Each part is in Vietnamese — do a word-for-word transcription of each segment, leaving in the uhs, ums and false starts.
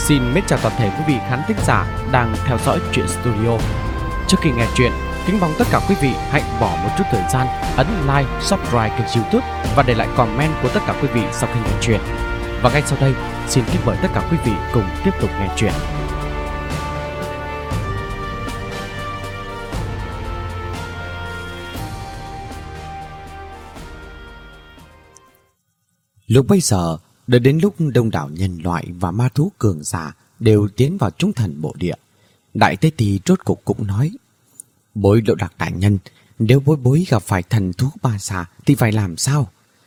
Xin mến chào toàn thể quý vị khán thính giả đang theo dõi Truyện Studio. Trước khi nghe chuyện, kính mong tất cả quý vị hãy bỏ một chút thời gian ấn like, subscribe kênh YouTube và để lại comment của tất cả quý vị sau khi nghe chuyện. Và ngay sau đây, xin kính mời tất cả quý vị cùng tiếp tục nghe chuyện. Lúc bây giờ, đã đến lúc đông đảo nhân loại và ma thú cường giả đều tiến vào chúng thần bộ địa. Đại Tế Ti rốt cục cũng nói: Bối Lộ Đặc đại nhân, nếu bối bối gặp phải thần thú ba xà thì phải làm sao?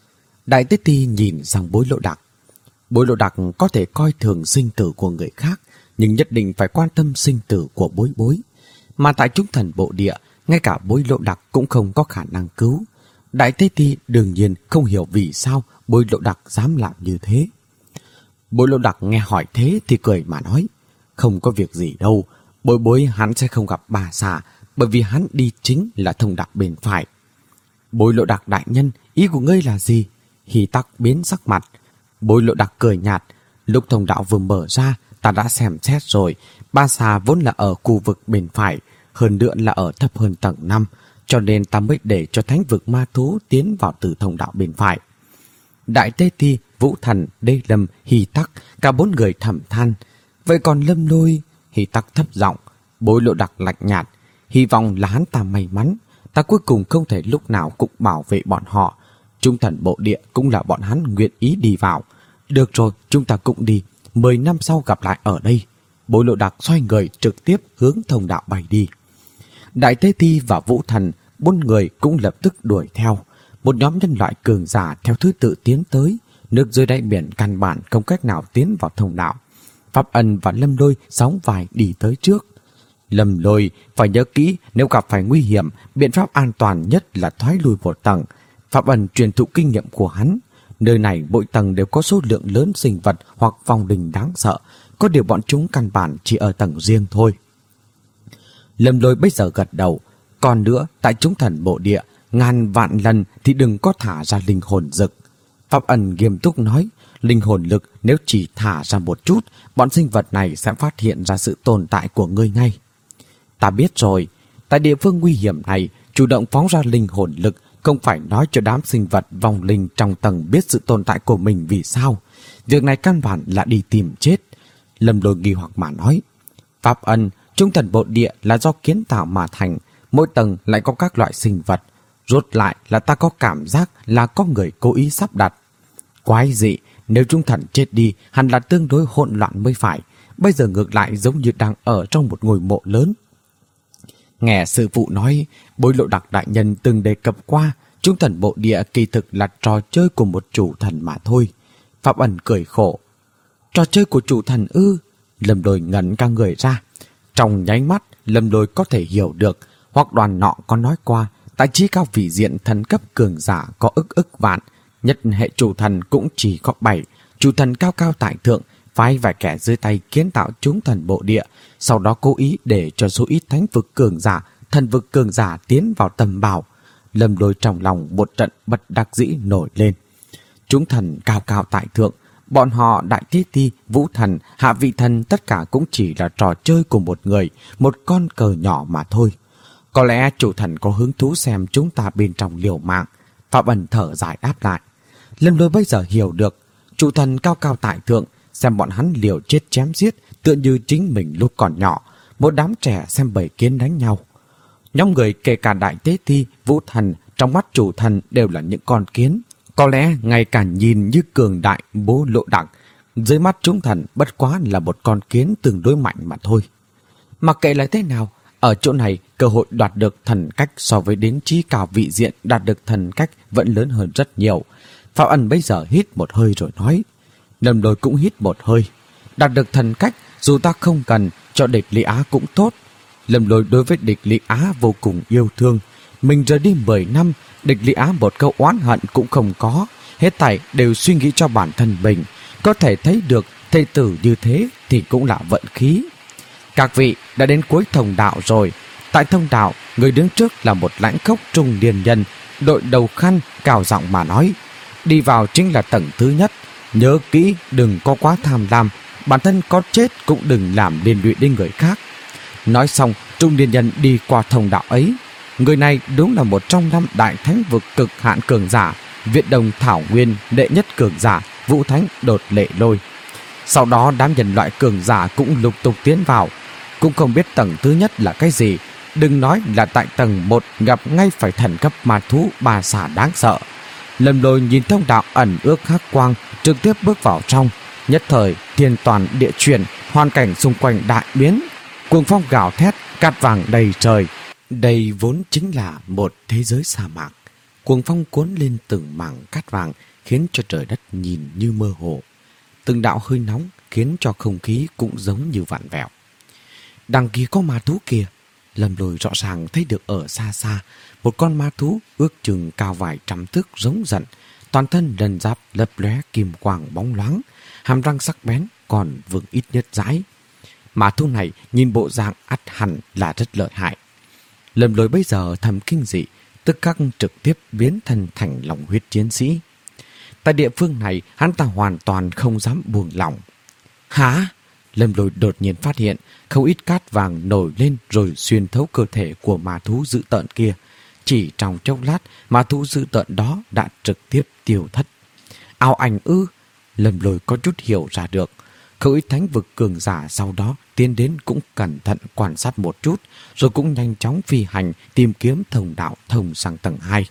Đại Tế Ti nhìn sang Bối Lộ Đặc. Bối Lộ Đặc có thể coi thường sinh tử của người khác, nhưng nhất định phải quan tâm sinh tử của bối bối. Mà tại chúng thần bộ địa, ngay cả Bối Lộ Đặc cũng không có khả năng cứu. Đại Tế Ti đương nhiên không hiểu vì sao Bối Lộ Đặc dám làm như thế. Bối Lộ Đặc nghe hỏi thế thì cười mà nói: Không có việc gì đâu, bối bối hắn sẽ không gặp bà xà, bởi vì hắn đi chính là thông đạo bên phải. Bối Lộ Đặc đại nhân, ý của ngươi là gì? Hy Tắc biến sắc mặt. Bối Lộ Đặc cười nhạt: Lúc thông đạo vừa mở ra, ta đã xem xét rồi, bà xà vốn là ở khu vực bên phải, hơn nữa là ở thấp hơn tầng năm, cho nên ta mới để cho thánh vực ma thú tiến vào từ thông đạo bên phải. Đại Tế Ti, Vũ Thần, Đê Lâm, Hy Tắc, cả bốn người thầm than. Vậy còn Lâm Lôi? Hy Tắc thấp giọng. Bối Lộ Đặc lạnh nhạt: Hy vọng là hắn ta may mắn, ta cuối cùng không thể lúc nào cũng bảo vệ bọn họ. Trung thần bộ địa cũng là bọn hắn nguyện ý đi vào. Được rồi, chúng ta cũng đi, mười năm sau gặp lại ở đây. Bối Lộ Đặc xoay người trực tiếp hướng thông đạo bay đi. Đại Tế Ti và Vũ Thần, bốn người cũng lập tức đuổi theo. Một nhóm nhân loại cường giả theo thứ tự tiến tới. Nước dưới đáy biển căn bản không cách nào tiến vào thông đạo. Pháp Ân và Lâm Lôi sóng vai đi tới trước. Lâm Lôi phải nhớ kỹ, nếu gặp phải nguy hiểm, biện pháp an toàn nhất là thoái lui một tầng. Pháp Ân truyền thụ kinh nghiệm của hắn. Nơi này mỗi tầng đều có số lượng lớn sinh vật hoặc vong linh đáng sợ, có điều bọn chúng căn bản chỉ ở tầng riêng thôi. Lâm Lôi bây giờ gật đầu. Còn nữa, tại chúng thần bộ địa, ngàn vạn lần thì đừng có thả ra linh hồn dực. Pháp Ân nghiêm túc nói: Linh hồn lực nếu chỉ thả ra một chút, bọn sinh vật này sẽ phát hiện ra sự tồn tại của ngươi ngay. Ta biết rồi, tại địa phương nguy hiểm này, chủ động phóng ra linh hồn lực không phải nói cho đám sinh vật vong linh trong tầng biết sự tồn tại của mình vì sao. Việc này căn bản là đi tìm chết. Lâm Lôi nghi hoặc mà nói: Pháp Ân, chúng thần bộ địa là do kiến tạo mà thành, mỗi tầng lại có các loại sinh vật. Rốt lại là ta có cảm giác là có người cố ý sắp đặt. Quái dị, nếu chúng thần chết đi hẳn là tương đối hỗn loạn mới phải. Bây giờ ngược lại giống như đang ở trong một ngôi mộ lớn. Nghe sư phụ nói, Bối Lộ Đặc đại nhân từng đề cập qua, chúng thần bộ địa kỳ thực là trò chơi của một chủ thần mà thôi. Pháp Ân cười khổ: Trò chơi của chủ thần ư? Lâm Lôi ngẩn cả người ra. Trong nháy mắt, Lâm Lôi có thể hiểu được, hoặc đoàn nọ có nói qua, tại trí cao vị diện thần cấp cường giả có ức ức vạn, nhất hệ chủ thần cũng chỉ có bảy. Chủ thần cao cao tại thượng phái vài kẻ dưới tay kiến tạo chúng thần bộ địa, sau đó cố ý để cho số ít thánh vực cường giả, thần vực cường giả tiến vào tầm bảo. Lâm Lôi trong lòng một trận bất đắc dĩ nổi lên. Chúng thần cao cao tại thượng, bọn họ Đại Tế Ti, Vũ Thần, Hạ Vị Thần tất cả cũng chỉ là trò chơi của một người, một con cờ nhỏ mà thôi. Có lẽ chủ thần có hứng thú xem chúng ta bên trong liều mạng. Pháp Ân thở dài đáp lại. Lâm Lôi bây giờ hiểu được, chủ thần cao cao tại thượng xem bọn hắn liều chết chém giết, tựa như chính mình lúc còn nhỏ, một đám trẻ xem bầy kiến đánh nhau. Nhóm người kể cả Đại Tế Ti, Vũ Thần, trong mắt chủ thần đều là những con kiến. Có lẽ ngay cả nhìn như cường đại Bố Lộ Đặc, dưới mắt chúng thần bất quá là một con kiến tương đối mạnh mà thôi. Mặc kệ là thế nào, ở chỗ này cơ hội đoạt được thần cách so với đến trí cao vị diện đạt được thần cách vẫn lớn hơn rất nhiều. Pháp Ân bây giờ hít một hơi rồi nói. Lâm Lôi cũng hít một hơi. Đạt được thần cách, dù ta không cần, cho địch Lý Á cũng tốt. Lâm Lôi đối với địch Lý Á vô cùng yêu thương. Mình rời đi mười năm, địch Lý Á một câu oán hận cũng không có. Hết thảy đều suy nghĩ cho bản thân mình. Có thể thấy được thầy tử như thế thì cũng là vận khí. Các vị đã đến cuối thông đạo rồi. Tại thông đạo, người đứng trước là một lãnh khốc trung niên nhân, đội đầu khăn, cao giọng mà nói. Đi vào chính là tầng thứ nhất. Nhớ kỹ đừng có quá tham lam. bản thân có chết cũng đừng làm liên lụy đến người khác. Nói xong, trung niên nhân đi qua thông đạo ấy. Người này đúng là một trong năm đại thánh vực cực hạn cường giả, Việt Đồng Thảo Nguyên đệ nhất cường giả, Vũ Thánh Đột Lệ Lôi. Sau đó đám nhân loại cường giả cũng lục tục tiến vào. Cũng không biết tầng thứ nhất là cái gì, đừng nói là tại tầng một gặp ngay phải thần cấp ma thú bà xà đáng sợ. Lâm Lôi nhìn thông đạo ẩn ước hắc quang, trực tiếp bước vào trong. Nhất thời thiên toàn địa chuyển, hoàn cảnh xung quanh đại biến, cuồng phong gào thét, cát vàng đầy trời. Đây vốn chính là một thế giới sa mạc. Cuồng phong cuốn lên từng mảng cát vàng, khiến cho trời đất nhìn như mơ hồ. Từng đạo hơi nóng khiến cho không khí cũng giống như vặn vẹo. Đằng kia có ma thú kia. Lâm Lôi rõ ràng thấy được ở xa xa một con ma thú ước chừng cao vài trăm thước giống giận, toàn thân lân giáp lấp lóe kim quang bóng loáng, hàm răng sắc bén còn vững ít nhất dãi. Ma thú này nhìn bộ dạng ắt hẳn là rất lợi hại. Lâm Lôi bây giờ thầm kinh dị, tức khắc trực tiếp biến thân thành lòng huyết chiến sĩ. Tại địa phương này, hắn ta hoàn toàn không dám buông lỏng. Hả? Lâm Lôi đột nhiên phát hiện không ít cát vàng nổi lên rồi xuyên thấu cơ thể của ma thú dữ tợn kia. Chỉ trong chốc lát, ma thú dữ tợn đó đã trực tiếp tiêu thất. Ảo ảnh ư? Lâm Lôi có chút hiểu ra được. Không ít thánh vực cường giả sau đó tiến đến cũng cẩn thận quan sát một chút, rồi cũng nhanh chóng phi hành tìm kiếm thông đạo thông sang tầng hai.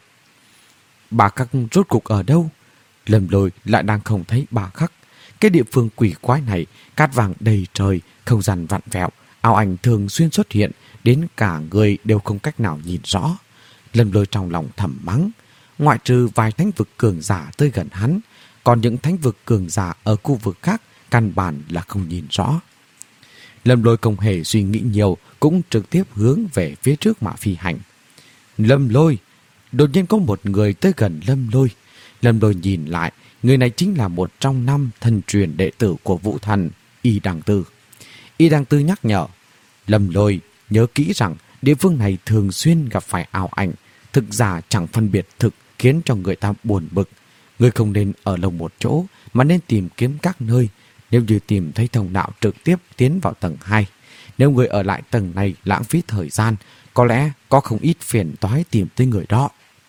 Bà Khắc rốt cục ở đâu? Lâm Lôi lại đang không thấy bà Khắc. Cái địa phương quỷ quái này, cát vàng đầy trời, không gian vặn vẹo, ảo ảnh thường xuyên xuất hiện, đến cả người đều không cách nào nhìn rõ. Lâm Lôi trong lòng thầm mắng, ngoại trừ vài thánh vực cường giả tới gần hắn, còn những thánh vực cường giả ở khu vực khác căn bản là không nhìn rõ. Lâm Lôi không hề suy nghĩ nhiều, cũng trực tiếp hướng về phía trước mà phi hành. Lâm Lôi! Đột nhiên có một người tới gần Lâm Lôi. Lâm Lôi nhìn lại, người này chính là một trong năm thần truyền đệ tử của Vũ Thần, Y Đằng Tư. Y Đằng Tư nhắc nhở, Lâm Lôi nhớ kỹ rằng địa phương này thường xuyên gặp phải ảo ảnh, thực giả chẳng phân biệt thực, khiến cho người ta buồn bực. Người không nên ở lâu một chỗ mà nên tìm kiếm các nơi. Nếu như tìm thấy thông đạo trực tiếp tiến vào tầng hai, nếu người ở lại tầng này lãng phí thời gian, có lẽ có không ít phiền toái tìm tới người đó.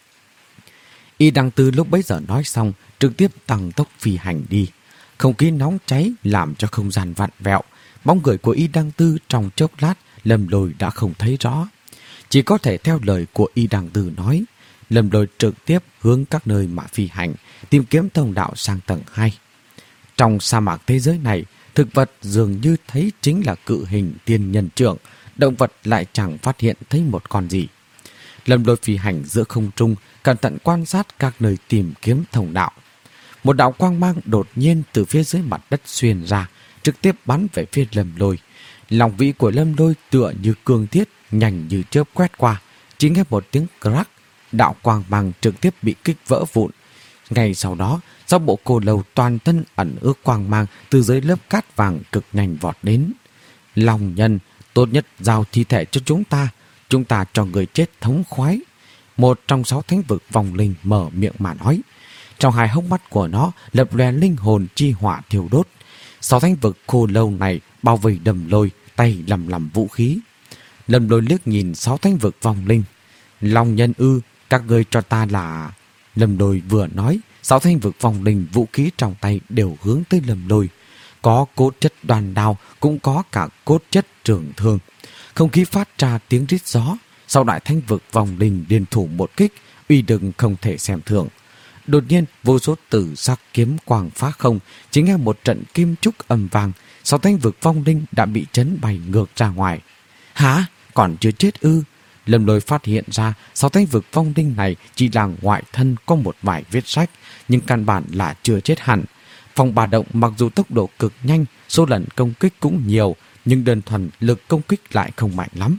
Y Đăng Tư lúc bấy giờ nói xong, trực tiếp tăng tốc phi hành đi. Không khí nóng cháy làm cho không gian vặn vẹo. Bóng người của Y Đăng Tư trong chốc lát, Lâm Lôi đã không thấy rõ. Chỉ có thể theo lời của Y Đăng Tư nói, Lâm Lôi trực tiếp hướng các nơi mà phi hành, tìm kiếm thông đạo sang tầng hai. Trong sa mạc thế giới này, thực vật dường như thấy chính là cự hình tiên nhân trưởng, động vật lại chẳng phát hiện thấy một con gì. Lâm Lôi phi hành giữa không trung, cẩn thận quan sát các nơi tìm kiếm thông đạo. Một đạo quang mang đột nhiên từ phía dưới mặt đất xuyên ra, trực tiếp bắn về phía Lâm Lôi. Lòng vĩ của Lâm Lôi tựa như cương thiết, nhanh như chớp quét qua, chỉ nghe một tiếng crack, đạo quang mang trực tiếp bị kích vỡ vụn. Ngay sau đó, sau bộ cô lâu toàn thân ẩn ước quang mang từ dưới lớp cát vàng cực nhanh vọt đến. Long nhân, tốt nhất giao thi thể cho chúng ta, chúng ta cho người chết thống khoái. Một trong sáu thánh vực vòng linh mở miệng mà nói. Trong hai hốc mắt của nó lập lòe linh hồn chi hỏa thiêu đốt. Sáu thánh vực khô lâu này bao vây Lâm Lôi, tay lầm lầm vũ khí. Lâm Lôi liếc nhìn sáu thánh vực vòng linh. Long nhân ư, các ngươi cho ta là... Lâm Lôi vừa nói, sáu thánh vực vòng linh vũ khí trong tay đều hướng tới Lâm Lôi. Có cốt chất đoàn đao, cũng có cả cốt chất trường thương. Không khí phát ra tiếng rít gió. Sau đại thánh vực vòng linh liên thủ một kích, uy đừng không thể xem thường. Đột nhiên, vô số tử sắc kiếm quang phá không, chỉ nghe một trận kim trúc âm vang, sáu thánh vực vong linh đã bị chấn bay ngược ra ngoài. Hả? Còn chưa chết ư? Lâm Lôi phát hiện ra sáu thánh vực vong linh này chỉ là ngoại thân có một vài vết rách, nhưng căn bản là chưa chết hẳn. Phong bà động mặc dù tốc độ cực nhanh, số lần công kích cũng nhiều, nhưng đơn thuần lực công kích lại không mạnh lắm.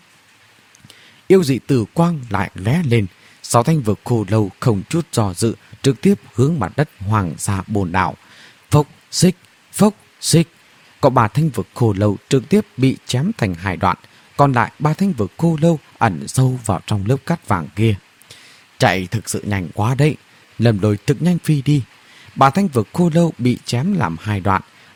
Yêu dị tử quang lại lóe lên, sáu thanh vực khô lâu không chút do dự trực tiếp hướng mặt đất hoàng sa bồn đảo. Phốc xích, phốc xích, có ba thanh vực khô lâu trực tiếp bị chém thành hai đoạn, còn lại ba thanh vực khô lâu ẩn sâu vào trong lớp cát vàng kia. Chạy thực sự nhanh quá đấy. Lâm Lôi thực nhanh phi đi. Ba thanh vực khô lâu bị chém làm hai đoạn,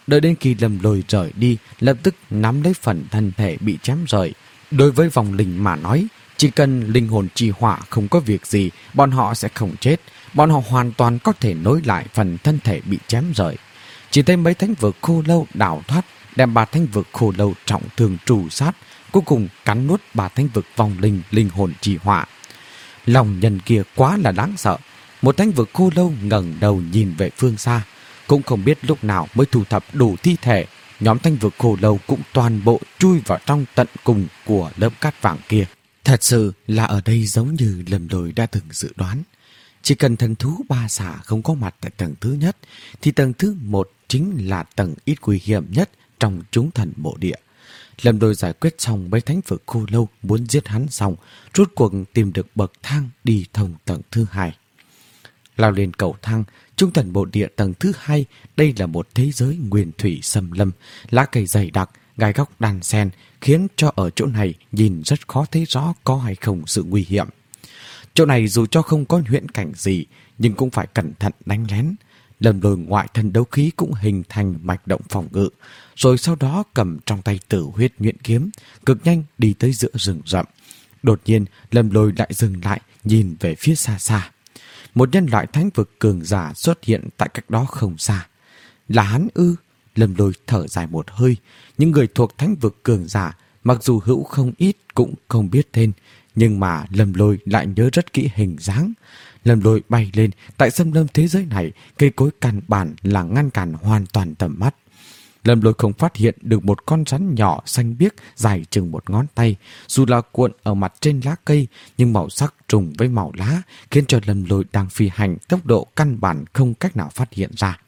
Đợi đến khi Lâm Lôi rời đi, lập tức nắm lấy phần thân thể bị chém rời. Đối với vòng linh mà nói, chỉ cần linh hồn trì hỏa không có việc gì, bọn họ sẽ không chết. Bọn họ hoàn toàn có thể nối lại phần thân thể bị chém rời. Chỉ thấy mấy thánh vực khô lâu đào thoát, đem ba thánh vực khô lâu trọng thương trù sát, cuối cùng cắn nuốt ba thánh vực vòng linh linh hồn trì hỏa. Lòng nhân kia quá là đáng sợ. Một thánh vực khô lâu ngẩng đầu nhìn về phương xa, cũng không biết lúc nào mới thu thập đủ thi thể. Nhóm thánh vực khô lâu cũng toàn bộ chui vào trong tận cùng của lớp cát vàng kia. Thật sự là ở đây giống như Lâm Lôi đã từng dự đoán. Chỉ cần thần thú ba xà không có mặt tại tầng thứ nhất, thì tầng thứ một chính là tầng ít nguy hiểm nhất trong chúng thần mộ địa. Lâm Lôi giải quyết xong mấy thánh vực khô lâu muốn giết hắn xong, rốt cuộc tìm được bậc thang đi thông tầng thứ hai. Lao lên cầu thang, trung thần mộ địa tầng thứ hai, đây là một thế giới nguyên thủy xâm lâm, lá cây dày đặc, gai góc đan xen, khiến cho ở chỗ này nhìn rất khó thấy rõ có hay không sự nguy hiểm. Chỗ này dù cho không có huyễn cảnh gì, nhưng cũng phải cẩn thận đánh lén. Lâm Lôi ngoại thân đấu khí cũng hình thành mạch động phòng ngự, rồi sau đó cầm trong tay tử huyết nhuyễn kiếm, cực nhanh đi tới giữa rừng rậm. Đột nhiên, Lâm Lôi lại dừng lại, nhìn về phía xa xa. Một nhân loại thánh vực cường giả xuất hiện tại cách đó không xa. Là hắn ư? Lâm Lôi thở dài một hơi. Những người thuộc thánh vực cường giả, mặc dù hữu không ít cũng không biết tên, nhưng mà Lâm Lôi lại nhớ rất kỹ hình dáng. Lâm Lôi bay lên, tại xâm lâm thế giới này, cây cối căn bản là ngăn cản hoàn toàn tầm mắt. Lâm Lôi không phát hiện được một con rắn nhỏ xanh biếc dài chừng một ngón tay, dù là cuộn ở mặt trên lá cây, nhưng màu sắc trùng với màu lá, khiến cho Lâm Lôi đang phi hành tốc độ căn bản không cách nào phát hiện ra.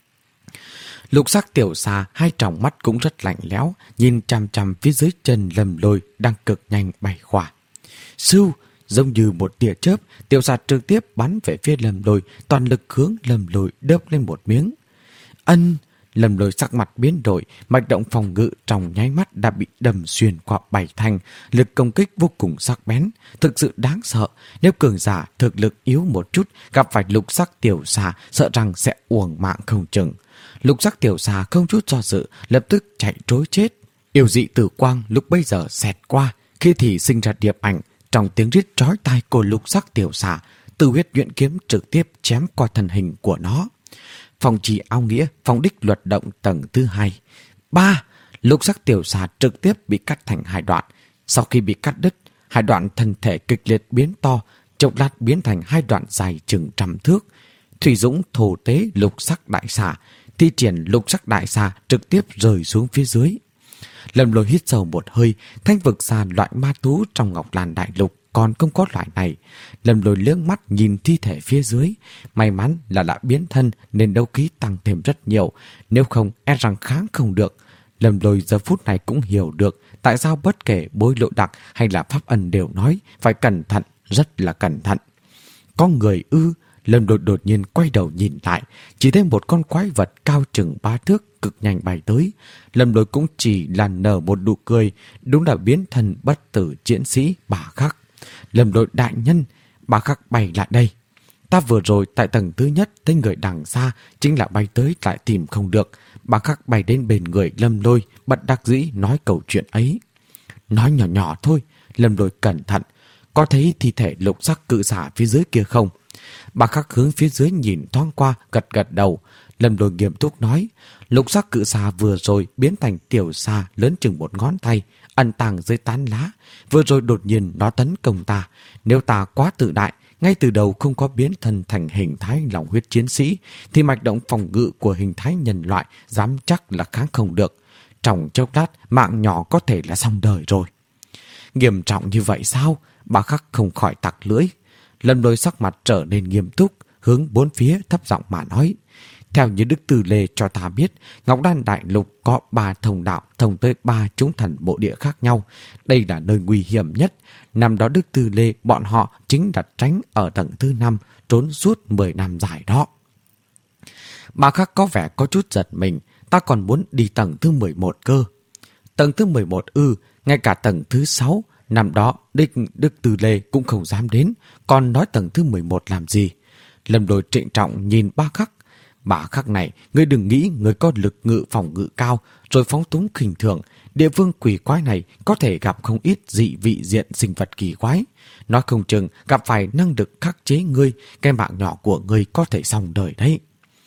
Lục sắc tiểu xà hai tròng mắt cũng rất lạnh lẽo, nhìn chằm chằm phía dưới chân Lâm Lôi đang cực nhanh bay qua. Sưu, giống như một tia chớp, tiểu xà trực tiếp bắn về phía Lâm Lôi, toàn lực hướng Lâm Lôi đớp lên một miếng. Ân, Lâm Lôi sắc mặt biến đổi, mạch động phòng ngự trong nháy mắt đã bị đâm xuyên qua bảy thanh, lực công kích vô cùng sắc bén, thực sự đáng sợ. Nếu cường giả thực lực yếu một chút gặp phải lục sắc tiểu xà, sợ rằng sẽ uổng mạng không chừng. Lục sắc tiểu xà không chút do dự, lập tức chạy trối chết. Yêu dị tử quang lúc bây giờ xẹt qua, khi thì sinh ra điệp ảnh. Trong tiếng rít chói tai của lục sắc tiểu xà, tử huyết nhuyễn kiếm trực tiếp chém qua thân hình của nó. Phòng trì ao nghĩa, phòng đích luật động tầng thứ hai. Ba, lục sắc tiểu xà trực tiếp bị cắt thành hai đoạn. Sau khi bị cắt đứt, hai đoạn thân thể kịch liệt biến to, chốc lát biến thành hai đoạn dài chừng trăm thước. Thủy Dũng thổ tế lục sắc đại xà, thi triển lục sắc đại xà trực tiếp rơi xuống phía dưới. Lâm Lôi hít sâu một hơi, thanh vực xà loại ma thú trong Ngọc Lan Đại Lục còn không có loại này. Lâm Lôi liếc mắt nhìn thi thể phía dưới, may mắn là đã biến thân nên đấu khí tăng thêm rất nhiều, nếu không e rằng kháng không được. Lâm Lôi giờ phút này cũng hiểu được tại sao bất kể Bối Lộ Đặc hay là Pháp Ân đều nói phải cẩn thận, rất là cẩn thận. Có người ư? Lâm Lôi đột nhiên quay đầu nhìn lại, chỉ thấy một con quái vật cao chừng ba thước cực nhanh bay tới. Lâm Lôi cũng chỉ là nở một nụ cười, đúng là biến thân bất tử chiến sĩ Bà Khắc. Lâm Lôi đại nhân, Bà Khắc bay lại đây. Ta vừa rồi tại tầng thứ nhất thấy người đằng xa, chính là bay tới lại tìm không được. Bà Khắc bay đến bên người Lâm Lôi, bất đắc dĩ nói câu chuyện ấy. Nói nhỏ nhỏ thôi. Lâm Lôi cẩn thận. Có thấy thi thể lục sắc cự xà phía dưới kia không? Bà Khắc hướng phía dưới nhìn thoáng qua, gật gật đầu. Lâm Lôi nghiêm túc nói, lục sắc cự xà vừa rồi biến thành tiểu xà lớn chừng một ngón tay, ẩn tàng dưới tán lá. Vừa rồi đột nhiên nó tấn công ta. Nếu ta quá tự đại, ngay từ đầu không có biến thân thành hình thái lòng huyết chiến sĩ, thì mạch động phòng ngự của hình thái nhân loại dám chắc là kháng không được. Trong chốc lát, mạng nhỏ có thể là xong đời rồi. Nghiêm trọng như vậy sao? Bà Khắc không khỏi tặc lưỡi. Lâm Lôi sắc mặt trở nên nghiêm túc, hướng bốn phía thấp giọng mà nói. Theo như Đức Tư Lê cho ta biết, Ngọc Đan Đại Lục có ba thông đạo thông tới ba chúng thần bộ địa khác nhau. Đây là nơi nguy hiểm nhất. Năm đó Đức Tư Lê bọn họ chính đặt tránh ở tầng thứ năm, trốn suốt mười năm dài đó. Bà Khắc có vẻ có chút giật mình, ta còn muốn đi tầng thứ mười một cơ. Tầng thứ mười một ư, ngay cả tầng thứ sáu, năm đó đích Đức Tư Lê cũng không dám đến, còn nói tầng thứ mười một làm gì. Lâm Lôi trịnh trọng nhìn Bà Khắc. Bà khắc này, ngươi đừng nghĩ người có lực ngự phòng ngự cao rồi phóng túng khinh thường. Địa phương quỷ quái này có thể gặp không ít dị vị diện sinh vật kỳ quái. Nói không chừng gặp phải năng lực khắc chế ngươi, cái mạng nhỏ của ngươi có thể xong đời đấy.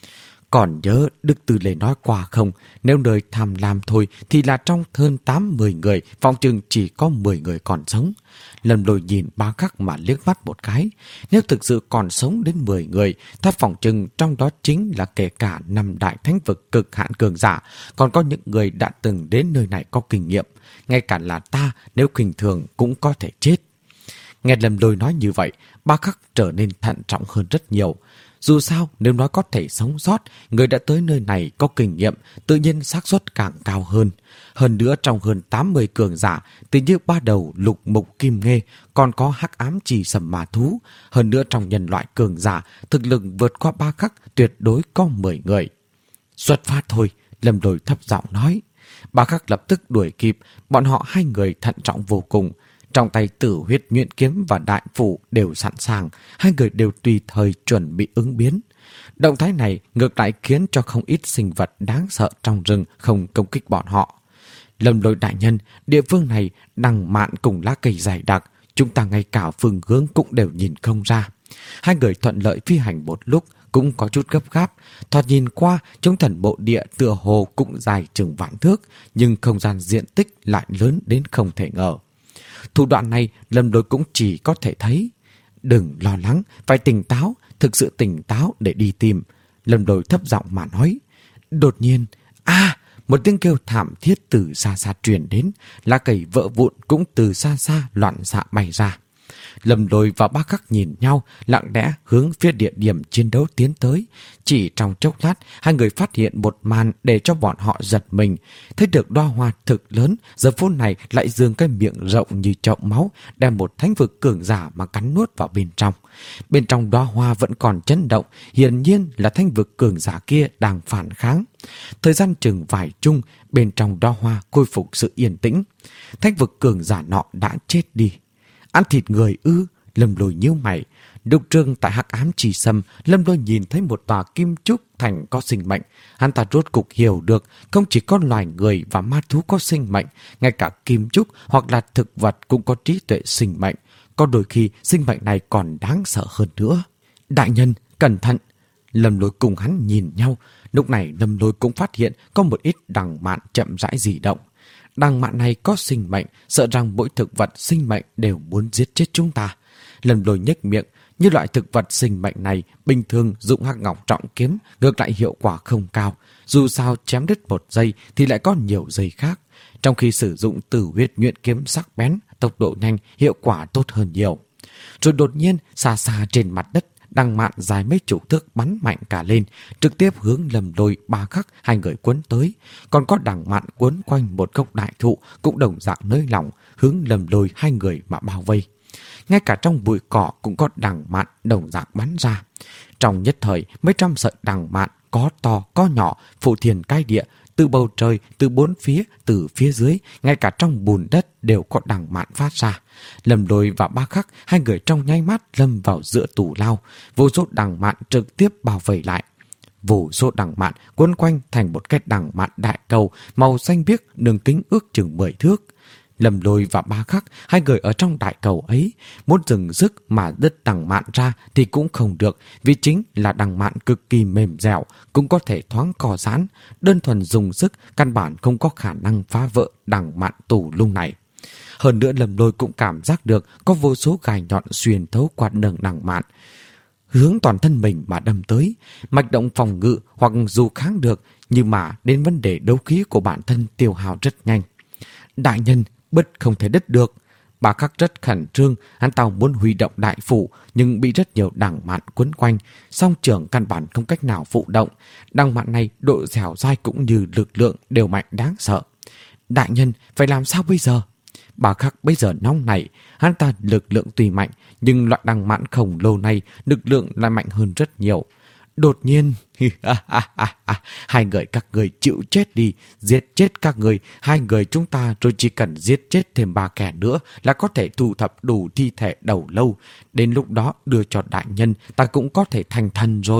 Còn nhớ Đức Tư Lê nói qua không, nếu đời tham lam thôi thì là trong hơn tám mươi người, phòng chừng chỉ có mười người còn sống. Lâm Lôi nhìn Ba Khắc mà liếc mắt một cái. Nếu thực sự còn sống đến mười người, ta phòng chừng trong đó chính là kể cả năm đại thánh vực cực hạn cường giả, còn có những người đã từng đến nơi này có kinh nghiệm. Ngay cả là ta, nếu khinh thường cũng có thể chết. Nghe Lâm Lôi nói như vậy, Ba Khắc trở nên thận trọng hơn rất nhiều. Dù sao, nếu nói có thể sống sót, người đã tới nơi này có kinh nghiệm, tự nhiên xác suất càng cao hơn. Hơn nữa trong hơn tám mươi cường giả, từ như ba đầu lục mục kim nghê, còn có hắc ám trì sầm ma thú. Hơn nữa trong nhân loại cường giả, thực lực vượt qua Ba Khắc tuyệt đối có mười người. Xuất phát thôi, Lâm Lôi thấp giọng nói. Ba Khắc lập tức đuổi kịp, bọn họ hai người thận trọng vô cùng. Trong tay Tử Huyết Nhuyễn Kiếm và Đại Phủ đều sẵn sàng, hai người đều tùy thời chuẩn bị ứng biến. Động thái này ngược lại khiến cho không ít sinh vật đáng sợ trong rừng không công kích bọn họ. Lâm Lôi đại nhân, địa phương này đằng mạn cùng lá cây dày đặc, chúng ta ngay cả phương hướng cũng đều nhìn không ra. Hai người thuận lợi phi hành một lúc cũng có chút gấp gáp. Thoạt nhìn qua, chúng thần bộ địa tựa hồ cũng dài chừng vạn thước, nhưng không gian diện tích lại lớn đến không thể ngờ. Thủ đoạn này Lâm Lôi cũng chỉ có thể thấy. Đừng lo lắng, phải tỉnh táo, thực sự tỉnh táo để đi tìm. Lâm Lôi thấp giọng mà nói. Đột nhiên, a à, một tiếng kêu thảm thiết từ xa xa truyền đến, lá cây vỡ vụn cũng từ xa xa loạn xạ bay ra. Lâm Lôi và Ba Khắc nhìn nhau, lặng lẽ hướng phía địa điểm chiến đấu tiến tới. Chỉ trong chốc lát, hai người phát hiện một màn để cho bọn họ giật mình. Thấy được đóa hoa thực lớn, giờ phút này lại dương cái miệng rộng như chậu máu, đem một thánh vực cường giả mà cắn nuốt vào bên trong. Bên trong đóa hoa vẫn còn chấn động, hiển nhiên là thánh vực cường giả kia đang phản kháng. Thời gian chừng vài chung, bên trong đóa hoa khôi phục sự yên tĩnh. Thánh vực cường giả nọ đã chết đi. Ăn thịt người ư? Lâm Lôi nhíu mày. Lúc trương tại hắc ám trì sâm, Lâm Lôi nhìn thấy một tòa kim trúc thành có sinh mệnh. Hắn ta rốt cục hiểu được, không chỉ có loài người và ma thú có sinh mệnh, ngay cả kim trúc hoặc là thực vật cũng có trí tuệ sinh mệnh. Có đôi khi sinh mệnh này còn đáng sợ hơn nữa. Đại nhân, cẩn thận! Lâm Lôi cùng hắn nhìn nhau. Lúc này Lâm Lôi cũng phát hiện có một ít đằng mạn chậm rãi dị động. Đằng mạn này có sinh mệnh, sợ rằng mỗi thực vật sinh mệnh đều muốn giết chết chúng ta. Lâm Lôi nhếch miệng, như loại thực vật sinh mệnh này bình thường dụng hắc ngọc trọng kiếm ngược lại hiệu quả không cao. Dù sao chém đứt một giây thì lại có nhiều giây khác. Trong khi sử dụng Tử Huyết Nhuyễn Kiếm sắc bén, tốc độ nhanh, hiệu quả tốt hơn nhiều. Rồi đột nhiên xa xa trên mặt đất, đằng mạn dài mấy chục thước bắn mạnh cả lên, trực tiếp hướng Lâm Lôi, Ba Khắc hai người cuốn tới. Còn có đằng mạn cuốn quanh một gốc đại thụ cũng đồng dạng nới lỏng, hướng Lâm Lôi hai người mà bao vây. Ngay cả trong bụi cỏ cũng có đằng mạn đồng dạng bắn ra. Trong nhất thời, mấy trăm sợi đằng mạn có to có nhỏ phủ thiền cai địa, từ bầu trời, từ bốn phía, từ phía dưới, ngay cả trong bùn đất đều có đằng mạn phát ra. Lâm Lôi và Ba Khắc, hai người trong nháy mắt lâm vào giữa tù lao, vô số đằng mạn trực tiếp bao vây lại. Vô số đằng mạn quấn quanh thành một cái đằng mạn đại cầu màu xanh biếc, đường kính ước chừng mười thước. Lâm Lôi và Ba Khắc, hai người ở trong đại cầu ấy, muốn dừng sức mà đứt đằng mạn ra thì cũng không được, vì chính là đằng mạn cực kỳ mềm dẻo, cũng có thể thoáng co giãn, đơn thuần dùng sức căn bản không có khả năng phá vỡ đằng mạn tù lung này. Hơn nữa Lâm Lôi cũng cảm giác được có vô số gai nhọn xuyên thấu qua đường đằng mạn, hướng toàn thân mình mà đâm tới. Mạch động phòng ngự hoặc dù kháng được, nhưng mà đến vấn đề đấu khí của bản thân tiêu hao rất nhanh. Đại nhân, bứt không thể đứt được. Ba Khắc rất khẩn trương, hắn ta muốn huy động đại phủ nhưng bị rất nhiều đằng mạn quấn quanh, song trường căn bản không cách nào phụ động. Đằng mạn này độ dẻo dai cũng như lực lượng đều mạnh đáng sợ. Đại nhân, phải làm sao bây giờ? Ba Khắc bây giờ nóng nảy, hắn ta lực lượng tùy mạnh, nhưng loại đằng mạn khổng lồ này lực lượng lại mạnh hơn rất nhiều. Đột nhiên, hai người các người chịu chết đi, giết chết các người, hai người chúng ta rồi chỉ cần giết chết thêm ba kẻ nữa là có thể thu thập đủ thi thể đầu lâu. Đến lúc đó đưa cho đại nhân, ta cũng có thể thành thần rồi.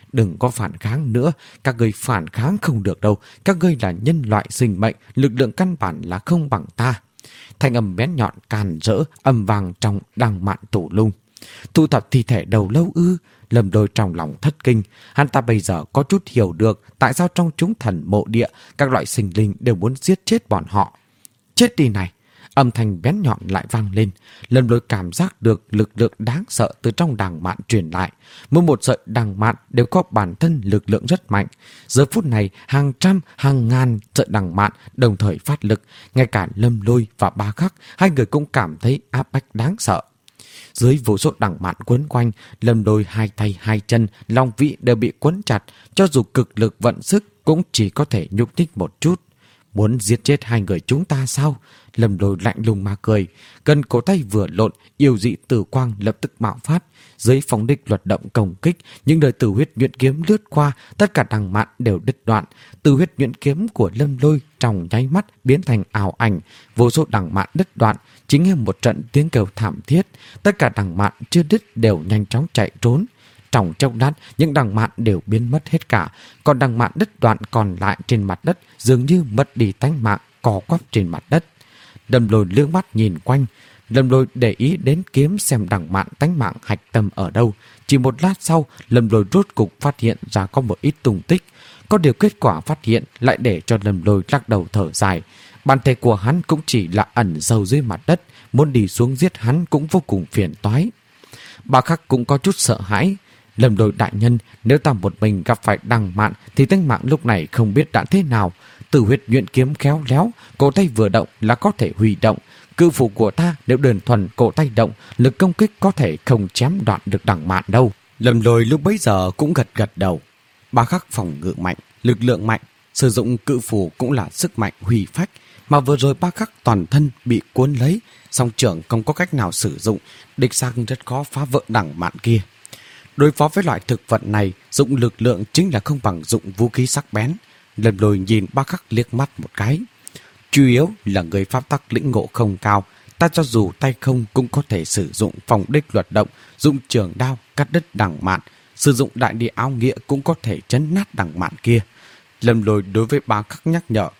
đừng có phản kháng nữa, các ngươi phản kháng không được đâu, các ngươi là nhân loại sinh mệnh, lực lượng căn bản là không bằng ta. Thanh âm bén nhọn càn rỡ, âm vang trong đằng mạn tủ lung. Thu thập thi thể đầu lâu ư? Lâm Lôi trong lòng thất kinh, hắn ta bây giờ có chút hiểu được tại sao trong chúng thần mộ địa các loại sinh linh đều muốn giết chết bọn họ. Chết đi này! Âm thanh bén nhọn lại vang lên. Lâm Lôi cảm giác được lực lượng đáng sợ từ trong đằng mạn truyền lại. Mỗi một sợi đằng mạn đều có bản thân lực lượng rất mạnh. Giờ phút này hàng trăm hàng ngàn sợi đằng mạn đồng thời phát lực. Ngay cả Lâm Lôi và Ba Khắc, hai người cũng cảm thấy áp bách đáng sợ. Dưới vô số đằng mạn quấn quanh, Lâm Lôi hai tay hai chân, long vĩ đều bị quấn chặt. Cho dù cực lực vận sức cũng chỉ có thể nhúc nhích một chút. Muốn giết chết hai người chúng ta sao? Lâm Lôi lạnh lùng mà cười. Gần cổ tay vừa lộn, yêu dị tử quang lập tức bạo phát. Dưới phóng đích luật động công kích, những đời tử huyết nhuyễn kiếm lướt qua, tất cả đằng mạn đều đứt đoạn. Tử huyết nhuyễn kiếm của Lâm Lôi trong nháy mắt biến thành ảo ảnh, vô số đằng mạn đứt đoạn, chính là một trận tiếng kêu thảm thiết. Tất cả đằng mạn chưa đứt đều nhanh chóng chạy trốn. Trong chốc lát, những đằng mạn đều biến mất hết cả, còn đằng mạn đứt đoạn còn lại trên mặt đất dường như mất đi tánh mạng, co quắp trên mặt đất. Lâm Lôi lướt mắt nhìn quanh. Lâm Lôi để ý đến kiếm xem đằng mạn tánh mạng hạch tâm ở đâu. Chỉ một lát sau, Lâm Lôi rốt cục phát hiện ra có một ít tung tích. Có điều kết quả phát hiện lại để cho Lâm Lôi lắc đầu thở dài. Bản thể của hắn cũng chỉ là ẩn sâu dưới mặt đất, muốn đi xuống giết hắn cũng vô cùng phiền toái. Ba Khắc cũng có chút sợ hãi. Lâm Lôi đại nhân, nếu ta một mình gặp phải đằng mạn thì tính mạng lúc này không biết đã thế nào. Tử huyết nhuyễn kiếm khéo léo, cổ tay vừa động là có thể huy động. Cự phủ của ta nếu đơn thuần cổ tay động, lực công kích có thể không chém đoạn được đằng mạn đâu. Lâm Lôi lúc bấy giờ cũng gật gật đầu. Ba Khắc phòng ngự mạnh, lực lượng mạnh, sử dụng cự phủ cũng là sức mạnh hủy phách. Mà vừa rồi Ba Khắc toàn thân bị cuốn lấy, song trưởng không có cách nào sử dụng, địch sang rất khó phá vỡ đằng mạn kia. Đối phó với loại thực vật này, dụng lực lượng chính là không bằng dụng vũ khí sắc bén. Lâm Lôi nhìn Ba Khắc liếc mắt một cái. Chủ yếu là người pháp tắc lĩnh ngộ không cao, ta cho dù tay không cũng có thể sử dụng phòng đích luật động, dụng trường đao cắt đứt đằng mạn, sử dụng đại địa áo nghĩa cũng có thể chấn nát đằng mạn kia. Lâm Lôi đối với Ba Khắc nhắc nhở.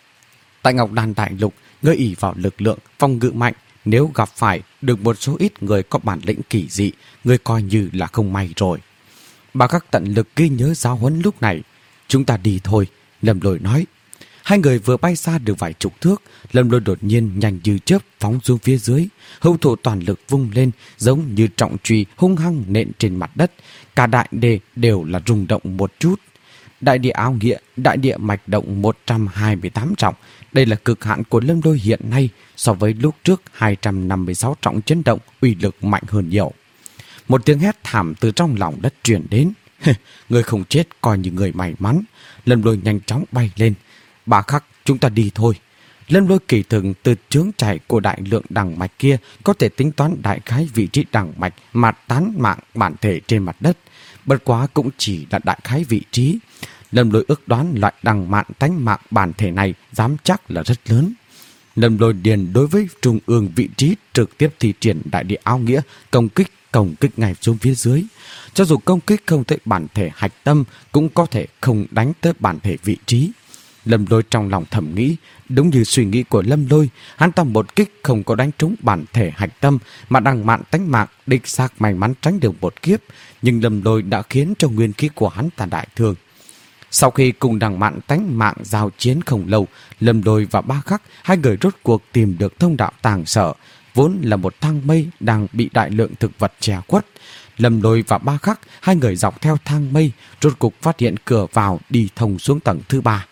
Tại Ngọc Đan Đại Lục, ngươi ỷ vào lực lượng phòng ngự mạnh, nếu gặp phải được một số ít người có bản lĩnh kỳ dị, ngươi coi như là không may rồi. Ba Khắc tận lực ghi nhớ giáo huấn lúc này. Chúng ta đi thôi, Lâm Lôi nói. Hai người vừa bay xa được vài chục thước, Lâm Lôi đột nhiên nhanh như chớp phóng xuống phía dưới, hữu thủ toàn lực vung lên, giống như trọng chùy hung hăng nện trên mặt đất. Cả đại đề đều là rung động một chút. Đại địa áo nghĩa, đại địa mạch động một trăm hai mươi tám trọng. Đây là cực hạn của Lâm Lôi hiện nay, so với lúc trước hai trăm năm mươi sáu trọng chấn động, uy lực mạnh hơn nhiều. Một tiếng hét thảm từ trong lòng đất truyền đến. Người không chết coi như người may mắn. Lâm Lôi nhanh chóng bay lên. Ba Khắc, chúng ta đi thôi. Lâm Lôi kỳ thực từ chướng chạy của đại lượng đằng mạch kia có thể tính toán đại khái vị trí đằng mạch mà tán mạng bản thể trên mặt đất. Bất quá cũng chỉ là đại khái vị trí. Lâm Lôi ước đoán loại đằng mạn tánh mạng bản thể này dám chắc là rất lớn. Lâm Lôi điền đối với trung ương vị trí trực tiếp thi triển đại địa áo nghĩa, công kích công kích ngay xuống phía dưới. Cho dù công kích không tới bản thể hạch tâm cũng có thể không đánh tới bản thể vị trí. Lâm Lôi trong lòng thầm nghĩ, đúng như suy nghĩ của Lâm Lôi, hắn ta một kích không có đánh trúng bản thể hạch tâm mà đằng mạn tánh mạng đích xác may mắn tránh được một kiếp, nhưng Lâm Lôi đã khiến cho nguyên khí của hắn ta đại thương. Sau khi cùng đằng mạn tánh mạng giao chiến không lâu, Lâm Lôi và Ba Khắc hai người rốt cuộc tìm được thông đạo tàng sở, vốn là một thang mây đang bị đại lượng thực vật che khuất. Lâm Lôi và Ba Khắc hai người dọc theo thang mây, rốt cuộc phát hiện cửa vào đi thông xuống tầng thứ ba.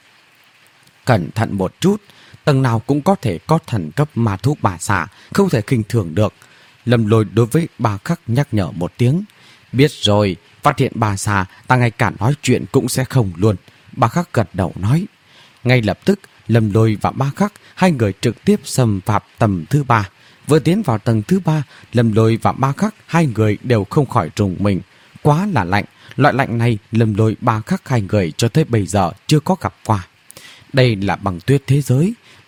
Cẩn thận một chút, tầng nào cũng có thể có thần cấp ma thú bà xà, không thể khinh thường được. Lâm Lôi đối với Ba Khắc nhắc nhở một tiếng. Biết rồi, phát hiện bà xà, ta ngay cả nói chuyện cũng sẽ không luôn. Ba Khắc gật đầu nói. Ngay lập tức, Lâm Lôi và Ba Khắc hai người trực tiếp xâm phạm tầng thứ ba. Vừa tiến vào tầng thứ ba, Lâm Lôi và Ba Khắc hai người đều không khỏi rùng mình. Quá là lạnh, loại lạnh này Lâm Lôi Ba Khắc hai người cho tới bây giờ chưa có gặp qua. Đây là băng tuyết thế giới.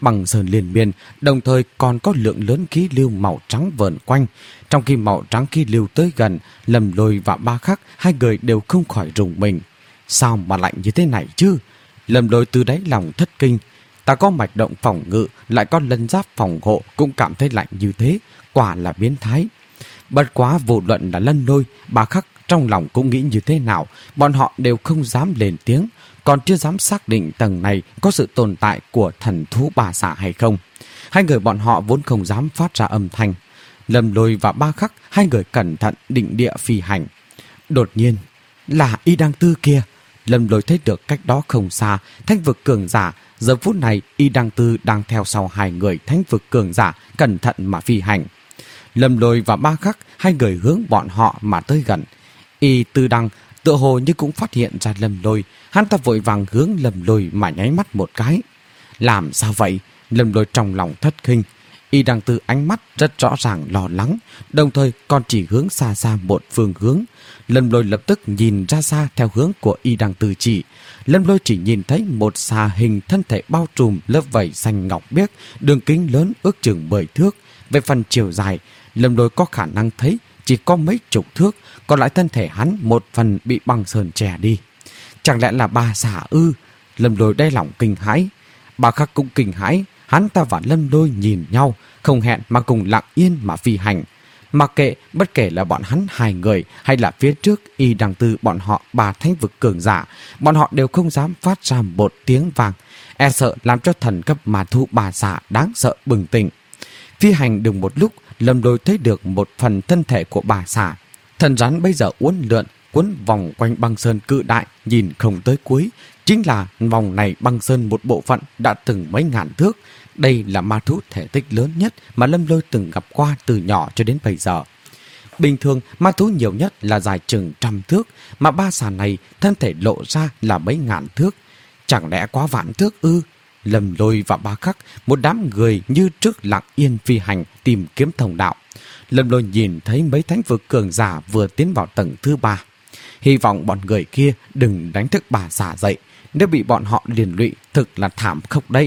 băng sơn liên miên, đồng thời còn có lượng lớn khí lưu màu trắng vờn quanh. Trong khi màu trắng khí lưu tới gần, Lâm Lôi và Ba Khắc, hai người đều không khỏi rùng mình. Sao mà lạnh như thế này chứ? Lâm Lôi từ đáy lòng thất kinh. Ta có mạch động phòng ngự, lại có lân giáp phòng hộ, cũng cảm thấy lạnh như thế, quả là biến thái. Bất quá vô luận là Lâm Lôi, Ba Khắc trong lòng cũng nghĩ như thế nào, bọn họ đều không dám lên tiếng, còn chưa dám xác định tầng này có sự tồn tại của thần thú bà xà hay không. Hai người bọn họ vốn không dám phát ra âm thanh. Lâm Lôi và Ba Khắc, hai người cẩn thận định địa phi hành. Đột nhiên, là Y Đăng Tư kia. Lâm Lôi thấy được cách đó không xa, thánh vực cường giả. Giờ phút này, Y Đăng Tư đang theo sau hai người thánh vực cường giả, cẩn thận mà phi hành. Lâm Lôi và Ba Khắc, hai người hướng bọn họ mà tới gần. Y Tư Đăng tựa hồ như cũng phát hiện ra Lâm Lôi, hắn ta vội vàng hướng Lâm Lôi mà nháy mắt một cái. Làm sao vậy? Lâm Lôi trong lòng thất kinh. Y Đăng Tư ánh mắt rất rõ ràng lo lắng, đồng thời còn chỉ hướng xa xa một phương hướng. Lâm Lôi lập tức nhìn ra xa theo hướng của Y Đăng Tư chỉ. Lâm Lôi chỉ nhìn thấy một xà hình thân thể bao trùm lớp vảy xanh ngọc biếc, đường kính lớn ước chừng mười thước. Về phần chiều dài, Lâm Lôi có khả năng thấy chỉ có mấy chục thước, còn lại thân thể hắn một phần bị băng sơn chè đi. Chẳng lẽ là ba xà ư? Lâm Lôi đáy lòng kinh hãi. Ba Khắc cũng kinh hãi, hắn ta và Lâm Lôi nhìn nhau, không hẹn mà cùng lặng yên mà phi hành. Mặc kệ bất kể là bọn hắn hai người hay là phía trước Y Đăng Tư bọn họ ba thánh vực cường giả, bọn họ đều không dám phát ra một tiếng vang, e sợ làm cho thần cấp ma thú bà xà đáng sợ bừng tỉnh. Phi hành được một lúc, Lâm Lôi thấy được một phần thân thể của bà xà. Thần rắn bây giờ uốn lượn, quấn vòng quanh băng sơn cự đại, nhìn không tới cuối. Chính là vòng này băng sơn một bộ phận đã từng mấy ngàn thước. Đây là ma thú thể tích lớn nhất mà Lâm Lôi từng gặp qua từ nhỏ cho đến bây giờ. Bình thường, ma thú nhiều nhất là dài chừng trăm thước, mà ba xà này thân thể lộ ra là mấy ngàn thước. Chẳng lẽ quá vạn thước ư? Lâm Lôi và Ba Khắc, một đám người như trước lặng yên phi hành tìm kiếm thông đạo. Lâm Lôi nhìn thấy mấy thánh vực cường giả vừa tiến vào tầng thứ ba. Hy vọng bọn người kia đừng đánh thức bà xà dậy, nếu bị bọn họ liên lụy thực là thảm khốc đấy.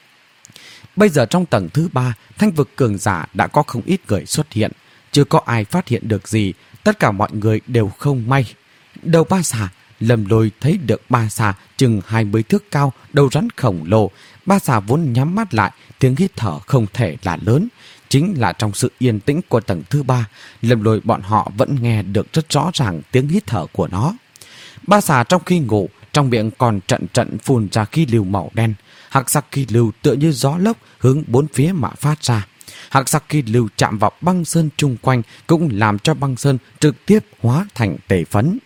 Bây giờ trong tầng thứ ba, thánh vực cường giả đã có không ít người xuất hiện, chưa có ai phát hiện được gì, tất cả mọi người đều không may. Đầu ba xà, Lâm Lôi thấy được ba xà chừng hai mươi thước cao, đầu rắn khổng lồ. Ba xà vốn nhắm mắt lại, tiếng hít thở không thể là lớn. Chính là trong sự yên tĩnh của tầng thứ ba, Lâm Lôi bọn họ vẫn nghe được rất rõ ràng tiếng hít thở của nó. Ba xà trong khi ngủ, trong miệng còn trận trận phun ra khí lưu màu đen. Hắc sắc khí lưu tựa như gió lốc hướng bốn phía mà phát ra. Hắc sắc khí lưu chạm vào băng sơn chung quanh cũng làm cho băng sơn trực tiếp hóa thành tề phấn.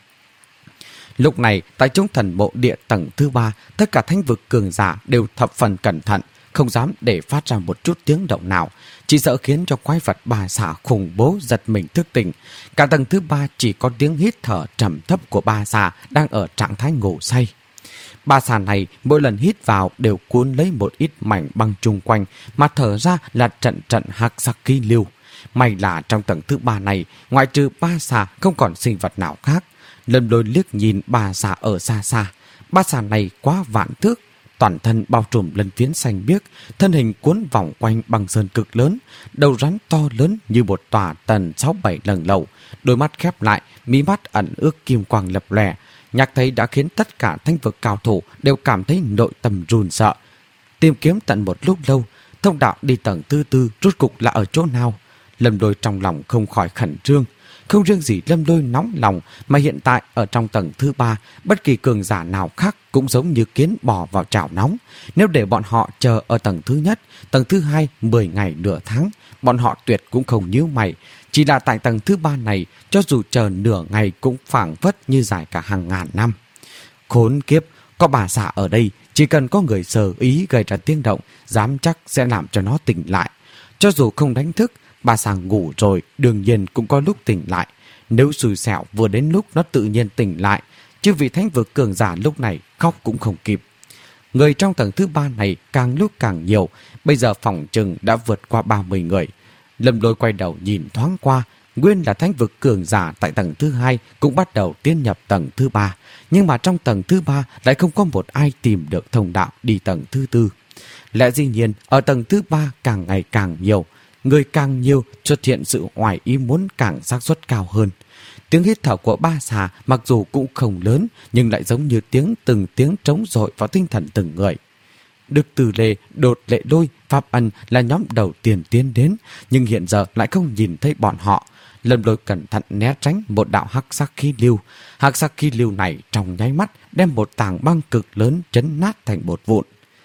Lúc này, tại chúng thần bộ địa tầng thứ ba, tất cả thánh vực cường giả đều thập phần cẩn thận, không dám để phát ra một chút tiếng động nào, chỉ sợ khiến cho quái vật bà xà khủng bố giật mình thức tỉnh. Cả tầng thứ ba chỉ có tiếng hít thở trầm thấp của bà xà đang ở trạng thái ngủ say. Bà xà này mỗi lần hít vào đều cuốn lấy một ít mảnh băng chung quanh, mà thở ra là trận trận hắc sắc khí lưu. May là trong tầng thứ ba này, ngoại trừ ba xà không còn sinh vật nào khác. Lâm Lôi liếc nhìn bà xà ở xa xa. Bà xà này quá vạn thước, toàn thân bao trùm lân phiến xanh biếc, thân hình cuốn vòng quanh băng sơn cực lớn, đầu rắn to lớn như một tòa tần sáu bảy lần lầu, đôi mắt khép lại, mí mắt ẩn ước kim quang lập lòe. Nhạc thấy đã khiến tất cả thánh vực cao thủ đều cảm thấy nội tâm run sợ. Tìm kiếm tận một lúc lâu, thông đạo đi tầng thứ tư rốt cục là ở chỗ nào? Lâm Lôi trong lòng không khỏi khẩn trương. Không riêng gì Lâm Lôi nóng lòng, mà hiện tại ở trong tầng thứ ba, bất kỳ cường giả nào khác cũng giống như kiến bò vào chảo nóng. Nếu để bọn họ chờ ở tầng thứ nhất, tầng thứ hai, mười ngày nửa tháng, bọn họ tuyệt cũng không nhíu mày. Chỉ là tại tầng thứ ba này, cho dù chờ nửa ngày cũng phảng phất như dài cả hàng ngàn năm. Khốn kiếp, có bà xà ở đây, chỉ cần có người sờ ý gây ra tiếng động, dám chắc sẽ làm cho nó tỉnh lại. Cho dù không đánh thức, bà xà ngủ rồi đương nhiên cũng có lúc tỉnh lại. Nếu xui xẻo vừa đến lúc nó tự nhiên tỉnh lại, chứ vị thánh vực cường giả lúc này khóc cũng không kịp. Người trong tầng thứ ba này càng lúc càng nhiều, bây giờ phòng chừng đã vượt qua ba mươi người. Lâm Lôi quay đầu nhìn thoáng qua, nguyên là thánh vực cường giả tại tầng thứ hai cũng bắt đầu tiến nhập tầng thứ ba, nhưng mà trong tầng thứ ba lại không có một ai tìm được thông đạo đi tầng thứ tư. Lẽ dĩ nhiên, ở tầng thứ ba càng ngày càng nhiều, người càng nhiều xuất hiện sự ngoài ý muốn càng xác suất cao hơn. Tiếng hít thở của ba xà mặc dù cũng không lớn, nhưng lại giống như tiếng từng tiếng trống dội vào tinh thần từng người. Đức Từ Lê, Đột Lệ Lôi, Pháp Ân là nhóm đầu tiên tiến đến, nhưng hiện giờ lại không nhìn thấy bọn họ. Lâm Lôi cẩn thận né tránh một đạo hắc sắc khí lưu. Hắc sắc khí lưu này trong nháy mắt đem một tảng băng cực lớn chấn nát thành bột vụn.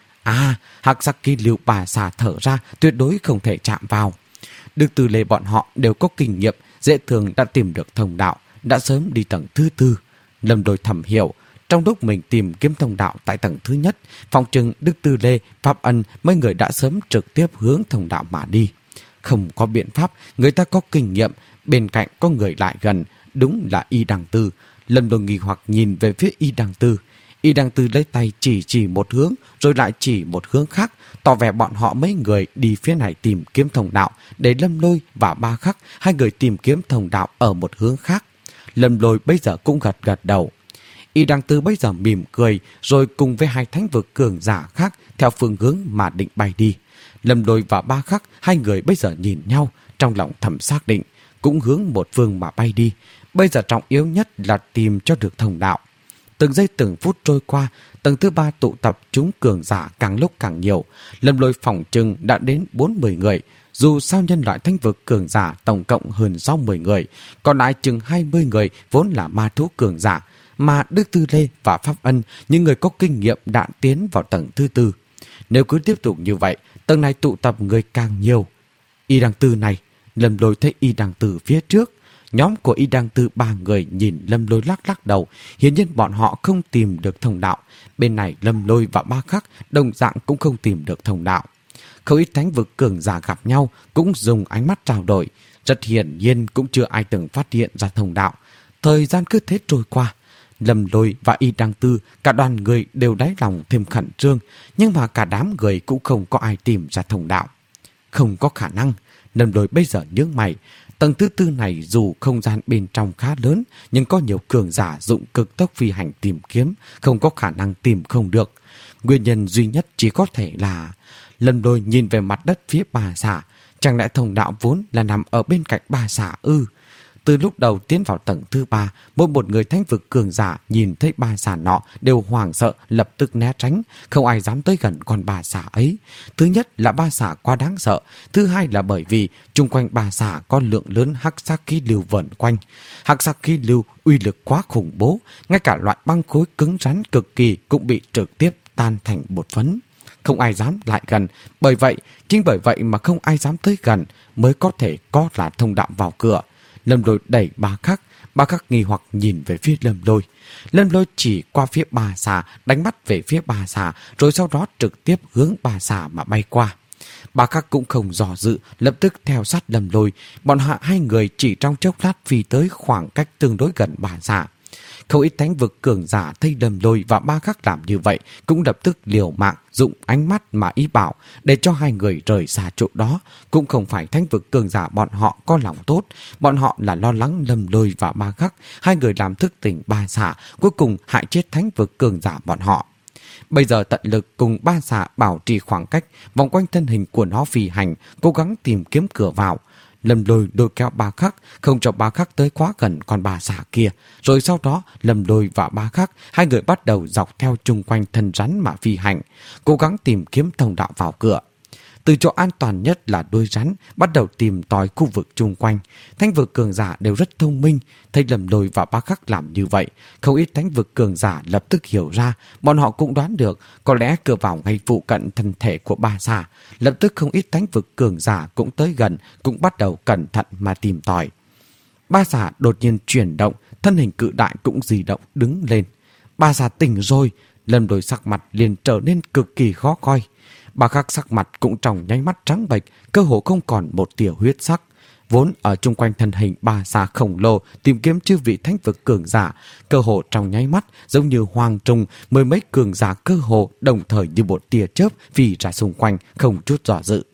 À, hắc sắc khí lưu bà xà thở ra tuyệt đối không thể chạm vào. Đức Từ Lê bọn họ đều có kinh nghiệm, dễ thường đã tìm được thông đạo, đã sớm đi tầng thứ tư. Lâm Lôi thầm hiểu, trong lúc mình tìm kiếm thông đạo tại tầng thứ nhất, phòng trừng Đức Từ Lê, Pháp Ân mấy người đã sớm trực tiếp hướng thông đạo mà đi. Không có biện pháp, người ta có kinh nghiệm, bên cạnh có người lại gần, đúng là Y Đăng Tư. Lâm Lôi nghi hoặc nhìn về phía Y Đăng Tư. Y Đăng Tư lấy tay chỉ chỉ một hướng, rồi lại chỉ một hướng khác, tỏ vẻ bọn họ mấy người đi phía này tìm kiếm thông đạo, để Lâm Lôi và Ba Khắc hai người tìm kiếm thông đạo ở một hướng khác. Lâm Lôi bây giờ cũng gật gật đầu. Y Đăng Tư bây giờ mỉm cười, rồi cùng với hai thánh vực cường giả khác theo phương hướng mà định bay đi. Lâm Lôi và Ba Khắc hai người bây giờ nhìn nhau, trong lòng thầm xác định, cũng hướng một phương mà bay đi. Bây giờ trọng yếu nhất là tìm cho được thông đạo. Từng giây từng phút trôi qua, tầng thứ ba tụ tập chúng cường giả càng lúc càng nhiều. Lâm Lôi phỏng chừng đã đến bốn mươi người. Dù sao nhân loại thánh vực cường giả tổng cộng hơn sáu mươi người, còn lại chừng hai mươi người vốn là ma thú cường giả, mà Đức Tư Lê và Pháp Ân, những người có kinh nghiệm đã tiến vào tầng thứ tư. Nếu cứ tiếp tục như vậy, tầng này tụ tập người càng nhiều. Y Đăng Tư này, Lâm Lôi thấy Y Đăng Tư phía trước. Nhóm của Y Đăng Tư ba người nhìn Lâm Lôi lắc lắc đầu, hiển nhiên bọn họ không tìm được thông đạo. Bên này Lâm Lôi và Ba Khắc đồng dạng cũng không tìm được thông đạo. Không ít thánh vực cường giả gặp nhau cũng dùng ánh mắt trao đổi. Rất hiển nhiên cũng chưa ai từng phát hiện ra thông đạo. Thời gian cứ thế trôi qua. Lâm Lôi và Y Đăng Tư, cả đoàn người đều đáy lòng thêm khẩn trương, nhưng mà cả đám người cũng không có ai tìm ra thông đạo. Không có khả năng. Lâm Lôi bây giờ nhướng mày. Tầng thứ tư này dù không gian bên trong khá lớn, nhưng có nhiều cường giả dụng cực tốc phi hành tìm kiếm, không có khả năng tìm không được. Nguyên nhân duy nhất chỉ có thể là... Lâm Lôi nhìn về mặt đất phía Ba Xà. Chẳng lẽ thông đạo vốn là nằm ở bên cạnh Ba Xà ư? Từ lúc đầu tiến vào tầng thứ ba, mỗi một người thánh vực cường giả nhìn thấy Ba Xà nọ đều hoảng sợ, lập tức né tránh, không ai dám tới gần con Ba Xà ấy. Thứ nhất là Ba Xà quá đáng sợ, thứ hai là bởi vì chung quanh Ba Xà có lượng lớn hắc sắc khí lưu vẩn quanh. Hắc sắc khí lưu uy lực quá khủng bố, ngay cả loại băng khối cứng rắn cực kỳ cũng bị trực tiếp tan thành bột phấn. Không ai dám lại gần, bởi vậy, chính bởi vậy mà không ai dám tới gần mới có thể có là thông đạo vào cửa. Lâm Lôi đẩy Ba Khắc, Ba Khắc nghi hoặc nhìn về phía Lâm Lôi. Lâm Lôi chỉ qua phía Ba Xà, đánh mắt về phía Ba Xà, rồi sau đó trực tiếp hướng Ba Xà mà bay qua. Ba Khắc cũng không dò dự, lập tức theo sát Lâm Lôi. Bọn họ hai người chỉ trong chốc lát phi tới khoảng cách tương đối gần Ba Xà. Không ít thánh vực cường giả thấy Lâm Lôi và Ba Khắc làm như vậy cũng lập tức liều mạng dụng ánh mắt mà ý bảo để cho hai người rời xa chỗ đó. Cũng không phải thánh vực cường giả bọn họ có lòng tốt, bọn họ là lo lắng Lâm Lôi và Ba Khắc, hai người làm thức tỉnh Ba Xà, cuối cùng hại chết thánh vực cường giả bọn họ. Bây giờ tận lực cùng Ba Xà bảo trì khoảng cách, vòng quanh thân hình của nó phi hành, cố gắng tìm kiếm cửa vào. Lâm Lôi lôi kéo Ba Khắc, không cho Ba Khắc tới quá gần con Ba Xà kia. Rồi sau đó, Lâm Lôi và Ba Khắc, hai người bắt đầu dọc theo chung quanh thân rắn mà phi hành, cố gắng tìm kiếm thông đạo vào cửa. Từ chỗ an toàn nhất là đuôi rắn, bắt đầu tìm tòi khu vực chung quanh. Thánh vực cường giả đều rất thông minh, thấy Lâm Lôi và Ba Khắc làm như vậy, không ít thánh vực cường giả lập tức hiểu ra, bọn họ cũng đoán được, có lẽ cửa vào ngay phụ cận thân thể của Ba Xà. Lập tức không ít thánh vực cường giả cũng tới gần, cũng bắt đầu cẩn thận mà tìm tòi. Ba Xà đột nhiên chuyển động, thân hình cự đại cũng di động đứng lên. Ba Xà tỉnh rồi, Lâm Lôi sắc mặt liền trở nên cực kỳ khó coi. Ba Khắc sắc mặt cũng trong nháy mắt trắng bệch, cơ hồ không còn một tia huyết sắc. Vốn ở chung quanh thân hình Ba Xà khổng lồ tìm kiếm chư vị thánh vực cường giả, cơ hồ trong nháy mắt giống như hoàng trùng, mười mấy cường giả cơ hồ đồng thời như một tia chớp phi ra xung quanh, không chút dò dự.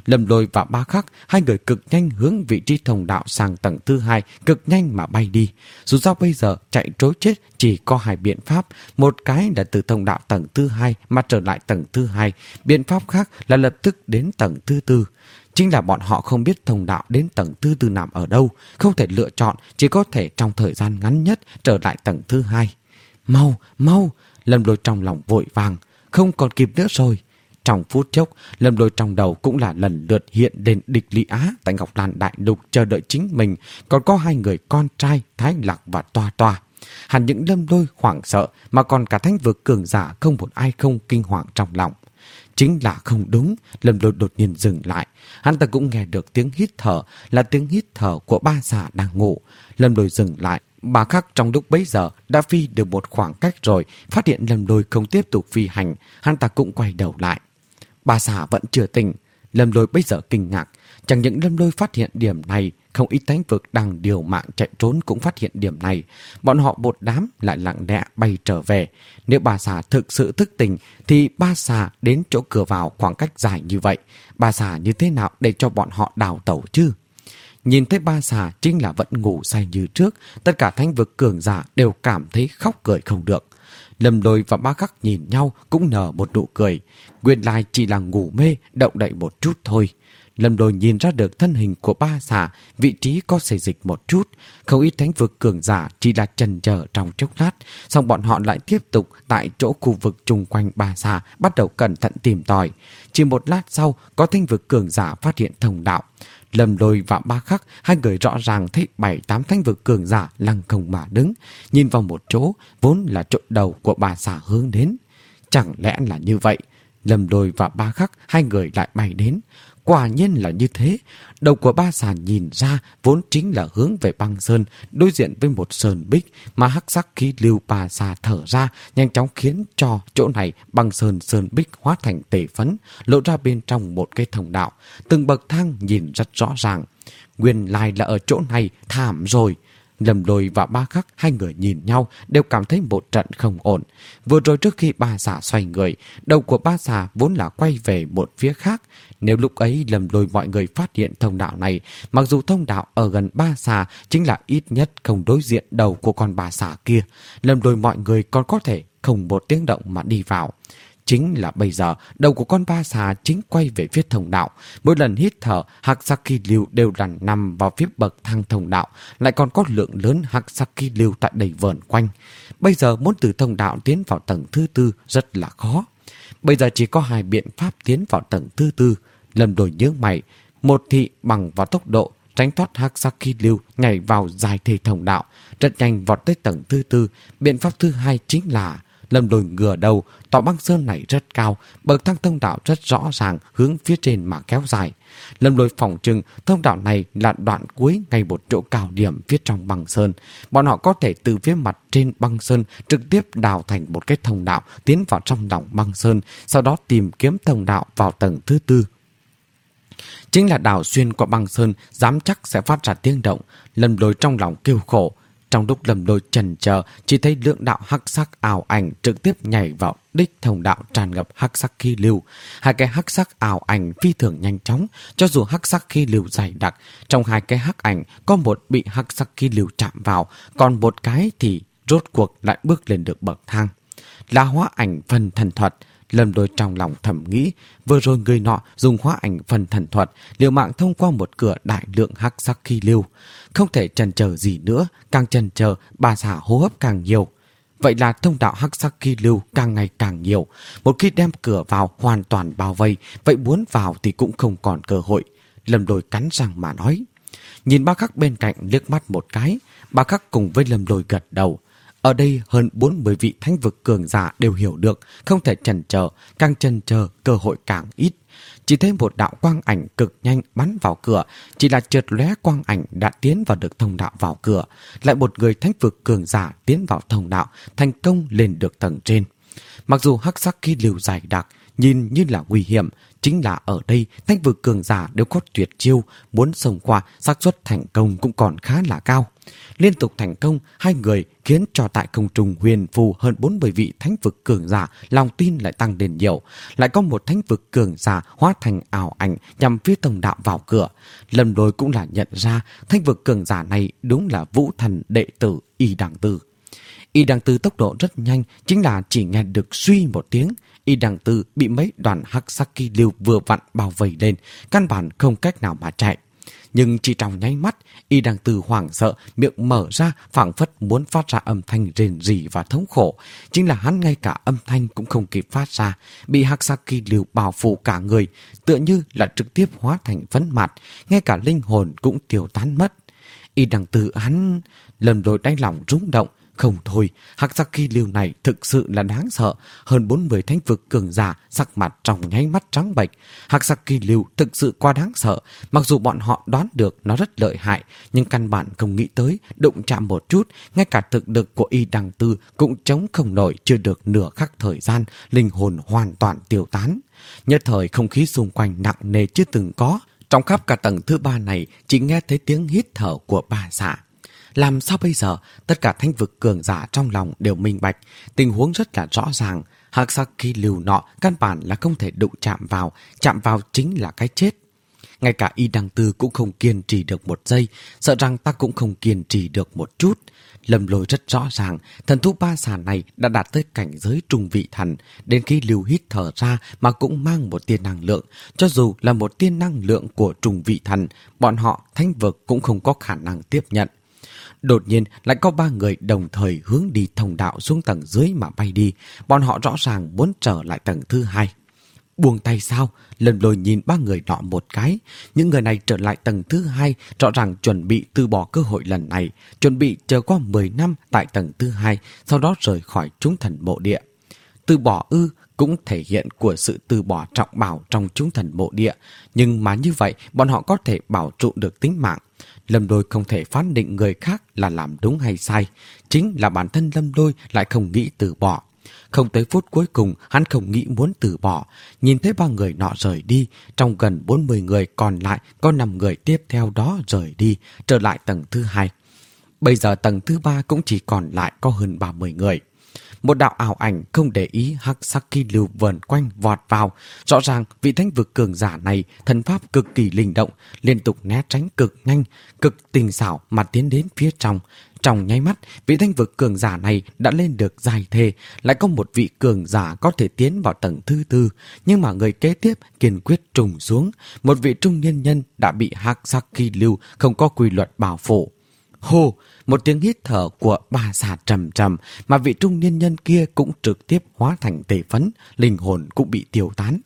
Lâm Lôi và Ba Khắc, hai người cực nhanh hướng vị trí thông đạo sang tầng thứ hai, cực nhanh mà bay đi. Dù sao bây giờ chạy trối chết chỉ có hai biện pháp, một cái là từ thông đạo tầng thứ hai mà trở lại tầng thứ hai, biện pháp khác là lập tức đến tầng thứ tư. Chính là bọn họ không biết thông đạo đến tầng thứ tư nằm ở đâu, không thể lựa chọn, chỉ có thể trong thời gian ngắn nhất trở lại tầng thứ hai. Mau, mau! Lâm Lôi trong lòng vội vàng, không còn kịp nữa rồi. Trong phút chốc, Lâm Lôi trong đầu cũng là lần lượt hiện lên địch Lý Á tại Ngọc Lan Đại Lục chờ đợi chính mình, còn có hai người con trai Thái Lạc và Toa Toa. Hẳn những Lâm Lôi hoảng sợ mà còn cả thánh vực cường giả không một ai không kinh hoàng trong lòng. Chính là không đúng, Lâm Lôi đột nhiên dừng lại. Hắn ta cũng nghe được tiếng hít thở, là tiếng hít thở của ba xà đang ngủ. Lâm Lôi dừng lại. Ba Khắc trong lúc bấy giờ đã phi được một khoảng cách rồi, phát hiện Lâm Lôi không tiếp tục phi hành, hắn ta cũng quay đầu lại. Ba xà vẫn chưa tỉnh. Lâm Lôi bây giờ kinh ngạc, chẳng những Lâm Lôi phát hiện điểm này, không ít thánh vực đang điều mạng chạy trốn cũng phát hiện điểm này. Bọn họ một đám lại lặng lẽ bay trở về. Nếu ba xà thực sự thức tỉnh thì ba xà đến chỗ cửa vào khoảng cách dài như vậy, ba xà như thế nào để cho bọn họ đào tẩu chứ? Nhìn thấy ba xà chính là vẫn ngủ say như trước, tất cả thánh vực cường giả đều cảm thấy khóc cười không được. Lâm Lôi và Ba Khắc nhìn nhau cũng nở một nụ cười. Nguyên lai chỉ là ngủ mê, động đậy một chút thôi. Lâm Lôi nhìn ra được thân hình của ba xà, vị trí có xê dịch một chút. Không ít thánh vực cường giả chỉ là chần chờ trong chốc lát, xong bọn họ lại tiếp tục tại chỗ khu vực chung quanh ba xà bắt đầu cẩn thận tìm tòi. Chỉ một lát sau, có thánh vực cường giả phát hiện thông đạo. Lâm Lôi và Ba Khắc, hai người rõ ràng thấy bảy tám thánh vực cường giả lăng không mà đứng, nhìn vào một chỗ vốn là chỗ đầu của bà xà hướng đến. Chẳng lẽ là như vậy? Lâm Lôi và Ba Khắc, hai người lại bay đến. Quả nhiên là như thế. Đầu của ba xà nhìn ra vốn chính là hướng về băng sơn, đối diện với một sơn bích, mà hắc sắc khí lưu ba xà thở ra nhanh chóng khiến cho chỗ này băng sơn sơn bích hóa thành tề phấn, lộ ra bên trong một cái thông đạo. Từng bậc thang nhìn rất rõ ràng. Nguyên lai là ở chỗ này, thảm rồi. Lâm Lôi và Ba Khắc, hai người nhìn nhau đều cảm thấy một trận không ổn. Vừa rồi trước khi ba xà xoay người, đầu của ba xà vốn là quay về một phía khác. Nếu lúc ấy Lâm Lôi mọi người phát hiện thông đạo này, mặc dù thông đạo ở gần ba xà chính là ít nhất không đối diện đầu của con ba xà kia, Lâm Lôi mọi người còn có thể không một tiếng động mà đi vào. Chính là bây giờ, đầu của con ba xà chính quay về phía thông đạo. Mỗi lần hít thở, hắc sắc khí lưu đều đàn nằm vào phía bậc thang thông đạo, lại còn có lượng lớn hắc sắc khí lưu tại đây vờn quanh. Bây giờ muốn từ thông đạo tiến vào tầng thứ tư rất là khó. Bây giờ chỉ có hai biện pháp tiến vào tầng thứ tư. Lâm Lôi nhớ mày, một thì bằng vào tốc độ, tránh thoát hắc sắc khí lưu, nhảy vào dài thề thông đạo, rất nhanh vọt tới tầng thứ tư. Biện pháp thứ hai chính là Lâm Lôi ngửa đầu, tòa băng sơn này rất cao, bậc thang thông đạo rất rõ ràng hướng phía trên mà kéo dài. Lâm Lôi phỏng chừng thông đạo này là đoạn cuối ngay một chỗ cao điểm phía trong băng sơn. Bọn họ có thể từ phía mặt trên băng sơn trực tiếp đào thành một cái thông đạo tiến vào trong lòng băng sơn, sau đó tìm kiếm thông đạo vào tầng thứ tư. Chính là đào xuyên qua băng sơn, dám chắc sẽ phát ra tiếng động. Lâm Lôi trong lòng kêu khổ. Trong lúc Lâm Lôi chần chờ, chỉ thấy lượng đạo hắc sắc ảo ảnh trực tiếp nhảy vào đích thông đạo tràn ngập hắc sắc khí lưu. Hai cái hắc sắc ảo ảnh phi thường nhanh chóng, cho dù hắc sắc khí lưu dày đặc, trong hai cái hắc ảnh có một bị hắc sắc khí lưu chạm vào, còn một cái thì rốt cuộc lại bước lên được bậc thang. Là hóa ảnh phần thần thuật. Lâm Lôi trong lòng thầm nghĩ, vừa rồi người nọ dùng hóa ảnh phần thần thuật liều mạng thông qua một cửa đại lượng hắc sắc khí lưu. Không thể chần chờ gì nữa, càng chần chờ bà xà hô hấp càng nhiều. Vậy là thông đạo hắc sắc khí lưu càng ngày càng nhiều. Một khi đem cửa vào hoàn toàn bao vây, vậy muốn vào thì cũng không còn cơ hội. Lâm Lôi cắn răng mà nói. Nhìn Ba Khắc bên cạnh liếc mắt một cái, Ba Khắc cùng với Lâm Lôi gật đầu. Ở đây hơn bốn mươi vị thánh vực cường giả đều hiểu được, không thể chần chờ, càng chần chờ cơ hội càng ít. Chỉ thấy một đạo quang ảnh cực nhanh bắn vào cửa, chỉ là chợt lóe quang ảnh đã tiến vào được thông đạo vào cửa, lại một người thánh vực cường giả tiến vào thông đạo, thành công lên được tầng trên. Mặc dù hắc sắc khí lưu dài đặc, nhìn như là nguy hiểm, chính là ở đây thánh vực cường giả đều có tuyệt chiêu, muốn xông qua xác suất thành công cũng còn khá là cao. Liên tục thành công, hai người khiến cho tại không trung huyền phù hơn bốn mươi vị thánh vực cường giả, lòng tin lại tăng đến nhiều. Lại có một thánh vực cường giả hóa thành ảo ảnh nhằm phía thông đạo vào cửa. Lâm Lôi cũng là nhận ra thánh vực cường giả này đúng là vũ thần đệ tử Y Đằng Tư. Y Đằng Tư tốc độ rất nhanh, chính là chỉ nghe được suy một tiếng, Y Đằng Tư bị mấy đoàn hắc sắc kỳ lưu vừa vặn bao vây lên, căn bản không cách nào mà chạy. Nhưng chỉ trong nháy mắt, Y Đằng Tư hoảng sợ, miệng mở ra phảng phất muốn phát ra âm thanh rền rỉ và thống khổ. Chính là hắn ngay cả âm thanh cũng không kịp phát ra, bị hắc sắc kỳ lưu bao phủ cả người, tựa như là trực tiếp hóa thành phấn mặt, ngay cả linh hồn cũng tiêu tán mất. Y Đằng Tư hắn lần đôi đáy lòng rung động. Không thôi, hắc sắc kỳ lưu này thực sự là đáng sợ. Hơn bốn mươi thánh vực cường giả sắc mặt trong nháy mắt trắng bệch. Hắc sắc kỳ lưu thực sự quá đáng sợ. Mặc dù bọn họ đoán được nó rất lợi hại, nhưng căn bản không nghĩ tới đụng chạm một chút, ngay cả thực lực của Y Đằng Tư cũng chống không nổi. Chưa được nửa khắc thời gian, linh hồn hoàn toàn tiêu tán. Nhất thời không khí xung quanh nặng nề chưa từng có. Trong khắp cả tầng thứ ba này chỉ nghe thấy tiếng hít thở của bà xã. Làm sao bây giờ? Tất cả thánh vực cường giả trong lòng đều minh bạch. Tình huống rất là rõ ràng. Hắc sắc kỳ lưu nọ căn bản là không thể đụng chạm vào. Chạm vào chính là cái chết. Ngay cả Y Đằng Tư cũng không kiên trì được một giây. Sợ rằng ta cũng không kiên trì được một chút. Lâm Lôi rất rõ ràng, thần thú ba xà này đã đạt tới cảnh giới trung vị thần. Đến khi lưu hít thở ra mà cũng mang một tia năng lượng. Cho dù là một tia năng lượng của trung vị thần, bọn họ thánh vực cũng không có khả năng tiếp nhận. Đột nhiên lại có ba người đồng thời hướng đi thông đạo xuống tầng dưới mà bay đi. Bọn họ rõ ràng muốn trở lại tầng thứ hai. Buông tay sao? Lâm Lôi nhìn ba người nọ một cái. Những người này trở lại tầng thứ hai, rõ ràng chuẩn bị từ bỏ cơ hội lần này, chuẩn bị chờ qua mười năm tại tầng thứ hai, sau đó rời khỏi chúng thần mộ địa. Từ bỏ ư cũng thể hiện của sự từ bỏ trọng bảo trong chúng thần mộ địa, nhưng mà như vậy bọn họ có thể bảo trụ được tính mạng. Lâm Lôi không thể phán định người khác là làm đúng hay sai, chính là bản thân Lâm Lôi lại không nghĩ từ bỏ. Không tới phút cuối cùng, hắn không nghĩ muốn từ bỏ. Nhìn thấy ba người nọ rời đi, trong gần bốn mươi người còn lại có năm người tiếp theo đó rời đi, trở lại tầng thứ hai. Bây giờ tầng thứ ba cũng chỉ còn lại có hơn ba mươi người. Một đạo ảo ảnh không để ý hắc sắc kỳ lưu vờn quanh vọt vào. Rõ ràng vị thánh vực cường giả này thần pháp cực kỳ linh động, liên tục né tránh cực nhanh, cực tinh xảo mà tiến đến phía trong. Trong nháy mắt, vị thánh vực cường giả này đã lên được giai thê. Lại có một vị cường giả có thể tiến vào tầng thứ tư, nhưng mà người kế tiếp kiên quyết trùng xuống. Một vị trung niên nhân đã bị hắc sắc kỳ lưu không có quy luật bảo phủ. Hô! Một tiếng hít thở của bà xà trầm trầm, mà vị trung niên nhân kia cũng trực tiếp hóa thành tề phấn, linh hồn cũng bị tiêu tán.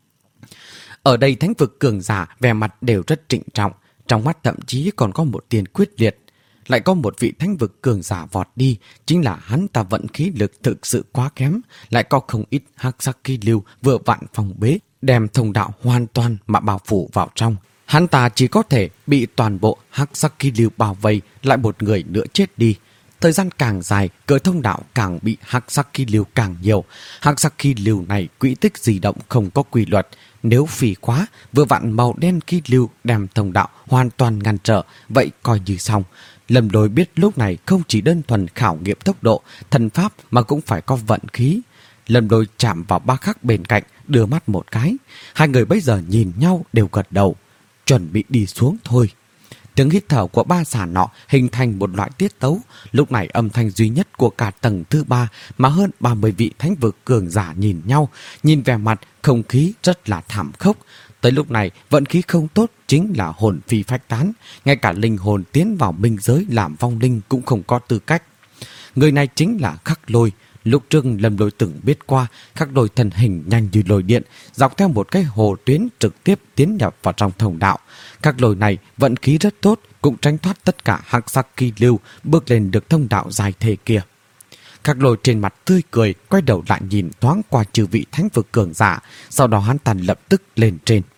Ở đây thánh vực cường giả vẻ mặt đều rất trịnh trọng, trong mắt thậm chí còn có một tia quyết liệt. Lại có một vị thánh vực cường giả vọt đi, chính là hắn ta vận khí lực thực sự quá kém, lại có không ít hắc sắc kỳ lưu vừa vặn phòng bế, đem thông đạo hoàn toàn mà bao phủ vào trong. Hắn ta chỉ có thể bị toàn bộ hắc sắc kỳ lưu bao vây, lại một người nữa chết đi. Thời gian càng dài, cửa thông đạo càng bị hắc sắc kỳ lưu càng nhiều. Hắc sắc kỳ lưu này quỹ tích di động không có quy luật, nếu phì quá, vừa vặn màu đen kỳ lưu đem thông đạo hoàn toàn ngăn trở, vậy coi như xong. Lâm Lôi biết lúc này không chỉ đơn thuần khảo nghiệm tốc độ, thần pháp mà cũng phải có vận khí. Lâm Lôi chạm vào ba khắc bên cạnh, đưa mắt một cái. Hai người bây giờ nhìn nhau đều gật đầu, chuẩn bị đi xuống thôi. Tiếng hít thở của ba xà nọ hình thành một loại tiết tấu. Lúc này âm thanh duy nhất của cả tầng thứ ba, mà hơn ba mươi vị thánh vực cường giả nhìn nhau, nhìn vẻ mặt không khí rất là thảm khốc. Tới lúc này vận khí không tốt chính là hồn phi phách tán, ngay cả linh hồn tiến vào minh giới làm vong linh cũng không có tư cách. Người này chính là Khắc Lôi. Lúc trước Lâm Lôi từng biết qua, Khắc Lôi thân hình nhanh như lôi điện, dọc theo một cái hồ tuyến trực tiếp tiến nhập vào trong thông đạo. Khắc Lôi này vận khí rất tốt, cũng tránh thoát tất cả hắc sắc kỳ lưu, bước lên được thông đạo dài thề kia. Khắc Lôi trên mặt tươi cười, quay đầu lại nhìn thoáng qua chư vị thánh vực cường giả, sau đó hắn ta lập tức lên trên.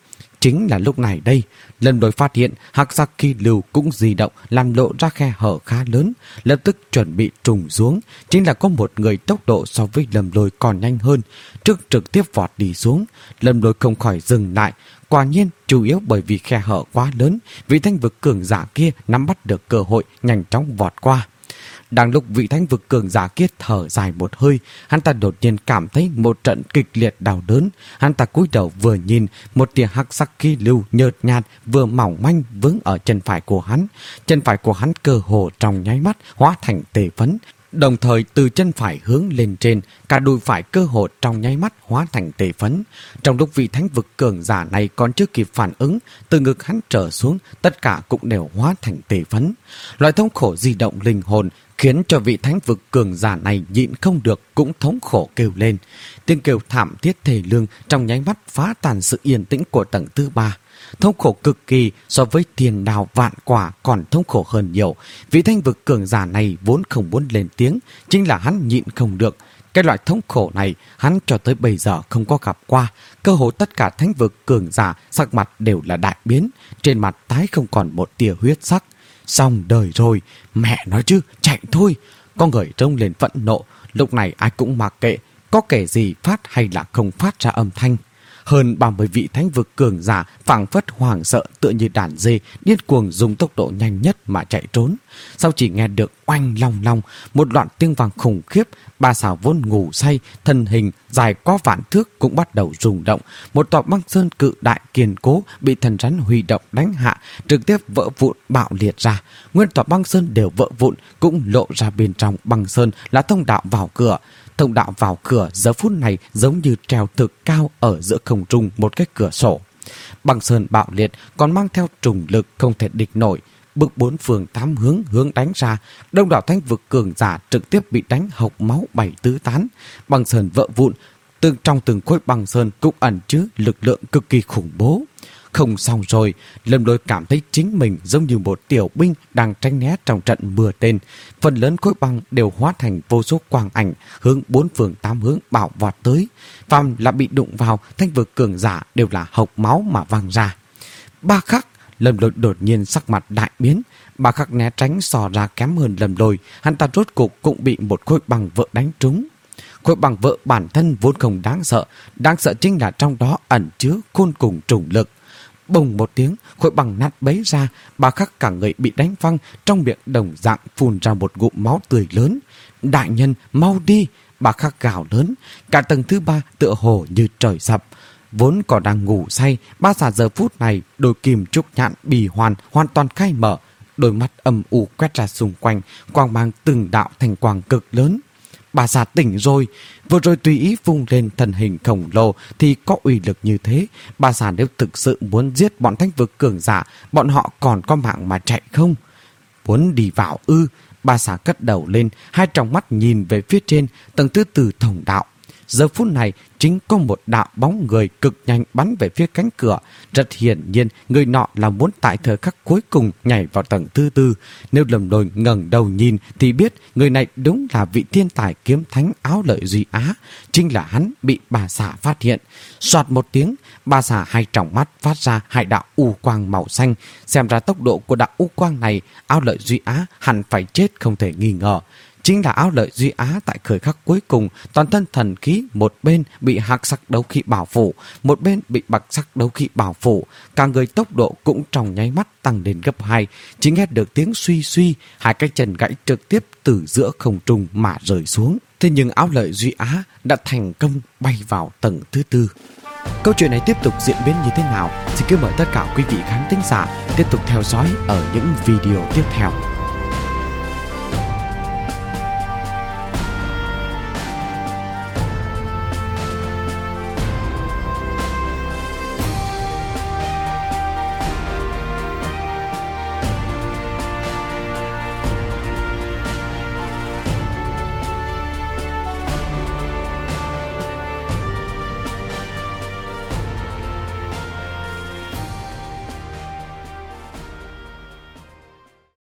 chính là lúc này đây, Lâm Lôi phát hiện hắc sắc khí lưu cũng di động làm lộ ra khe hở khá lớn, lập tức chuẩn bị trùng xuống. Chính là có một người tốc độ so với Lâm Lôi còn nhanh hơn, trước trực tiếp vọt đi xuống. Lâm Lôi không khỏi dừng lại. Quả nhiên, chủ yếu bởi vì khe hở quá lớn, vị thánh vực cường giả kia nắm bắt được cơ hội nhanh chóng vọt qua. Đang lúc vị thánh vực cường giả kia thở dài một hơi, hắn ta đột nhiên cảm thấy một trận kịch liệt đau đớn. Hắn ta cúi đầu vừa nhìn, một tia hắc sắc khí lưu nhợt nhạt vừa mỏng manh vướng ở chân phải của hắn. Chân phải của hắn cơ hồ trong nháy mắt hóa thành tê phấn. Đồng thời từ chân phải hướng lên trên, cả đùi phải cơ hồ trong nháy mắt hóa thành tê phấn. Trong lúc vị thánh vực cường giả này còn chưa kịp phản ứng, từ ngực hắn trở xuống, tất cả cũng đều hóa thành tê phấn. Loại thống khổ di động linh hồn khiến cho vị thánh vực cường giả này nhịn không được cũng thống khổ kêu lên. Tiếng kêu thảm thiết thê lương trong nháy mắt phá tan sự yên tĩnh của tầng thứ ba. Thống khổ cực kỳ, so với tiền đào vạn quả còn thống khổ hơn nhiều. Vị thánh vực cường giả này vốn không muốn lên tiếng, chính là hắn nhịn không được. Cái loại thống khổ này hắn cho tới bây giờ không có gặp qua. Cơ hồ tất cả thánh vực cường giả sắc mặt đều là đại biến, trên mặt tái không còn một tia huyết sắc. Xong đời rồi, mẹ nói chứ, chạy thôi. Con người rông lên phẫn nộ, lúc này ai cũng mặc kệ, có kẻ gì phát hay là không phát ra âm thanh. Hơn ba mươi vị thánh vực cường giả phảng phất hoảng sợ tựa như đàn dê điên cuồng dùng tốc độ nhanh nhất mà chạy trốn. Sau chỉ nghe được oanh long long, một loạt tiếng vang khủng khiếp, ba xảo vốn ngủ say, thân hình dài có vạn thước cũng bắt đầu rung động. Một tòa băng sơn cự đại kiên cố bị thần rắn huy động đánh hạ, trực tiếp vỡ vụn bạo liệt ra. Nguyên tòa băng sơn đều vỡ vụn, cũng lộ ra bên trong băng sơn là thông đạo vào cửa. Thông đạo vào cửa giờ phút này giống như treo thực cao ở giữa không trung một cái cửa sổ. Băng sơn bạo liệt còn mang theo trùng lực không thể địch nổi. Bức bốn phương tám hướng hướng đánh ra, đông đảo thánh vực cường giả trực tiếp bị đánh hộc máu bảy tứ tán. Băng sơn vỡ vụn, từ trong từng khối băng sơn cũng ẩn chứa lực lượng cực kỳ khủng bố. Không xong rồi, Lâm Lôi cảm thấy chính mình giống như một tiểu binh đang tránh né trong trận mưa tên. Phần lớn khối băng đều hóa thành vô số quang ảnh hướng bốn phương tám hướng bạo vọt tới. Phàm là bị đụng vào, thánh vực cường giả đều là hộc máu mà văng ra. Ba khắc, Lâm Lôi đột nhiên sắc mặt đại biến. Ba khắc né tránh sò ra kém hơn Lâm Lôi, hắn ta rốt cục cũng bị một khối băng vỡ đánh trúng. Khối băng vỡ bản thân vốn không đáng sợ, đáng sợ chính là trong đó ẩn chứa khôn cùng trùng lực. Bùng một tiếng, khối băng nát bấy ra, ba khắc cả người bị đánh văng, trong miệng đồng dạng phun ra một ngụm máu tươi lớn. Đại nhân, mau đi! Ba khắc gào lớn, cả tầng thứ ba tựa hồ như trời sập. Vốn còn đang ngủ say, ba xà giờ phút này đôi kim trúc nhạn bì hoàn hoàn toàn khai mở, đôi mắt âm u quét ra xung quanh, quang mang từng đạo thành quang cực lớn. Bà già tỉnh rồi, vừa rồi tùy ý vung lên thân hình khổng lồ thì có uy lực như thế. Bà già nếu thực sự muốn giết bọn thánh vực cường giả, bọn họ còn có mạng mà chạy không? Muốn đi vào ư? Bà già cất đầu lên, hai tròng mắt nhìn về phía trên, tầng thứ tư thông đạo. Giờ phút này chính có một đạo bóng người cực nhanh bắn về phía cánh cửa. Rất hiển nhiên người nọ là muốn tại thời khắc cuối cùng nhảy vào tầng thứ tư. Nếu Lâm Lôi ngẩng đầu nhìn thì biết người này đúng là vị thiên tài kiếm thánh Áo Lợi Duy Á. Chính là hắn bị bà xã phát hiện. Soạt một tiếng, bà xã hai tròng mắt phát ra hai đạo u quang màu xanh. Xem ra tốc độ của đạo u quang này, Áo Lợi Duy Á hẳn phải chết không thể nghi ngờ. Chính là Áo Lợi Duy Á tại thời khắc cuối cùng, toàn thân thần khí một bên bị hắc sắc đấu khí bảo phủ, một bên bị bạch sắc đấu khí bảo phủ, cả người tốc độ cũng trong nháy mắt tăng lên gấp hai. Chỉ nghe được tiếng suy suy, hai cái chân gãy trực tiếp từ giữa không trung mà rơi xuống. Thế nhưng Áo Lợi Duy Á đã thành công bay vào tầng thứ tư. Câu chuyện này tiếp tục diễn biến như thế nào? Xin cứ mời tất cả quý vị khán thính giả tiếp tục theo dõi ở những video tiếp theo.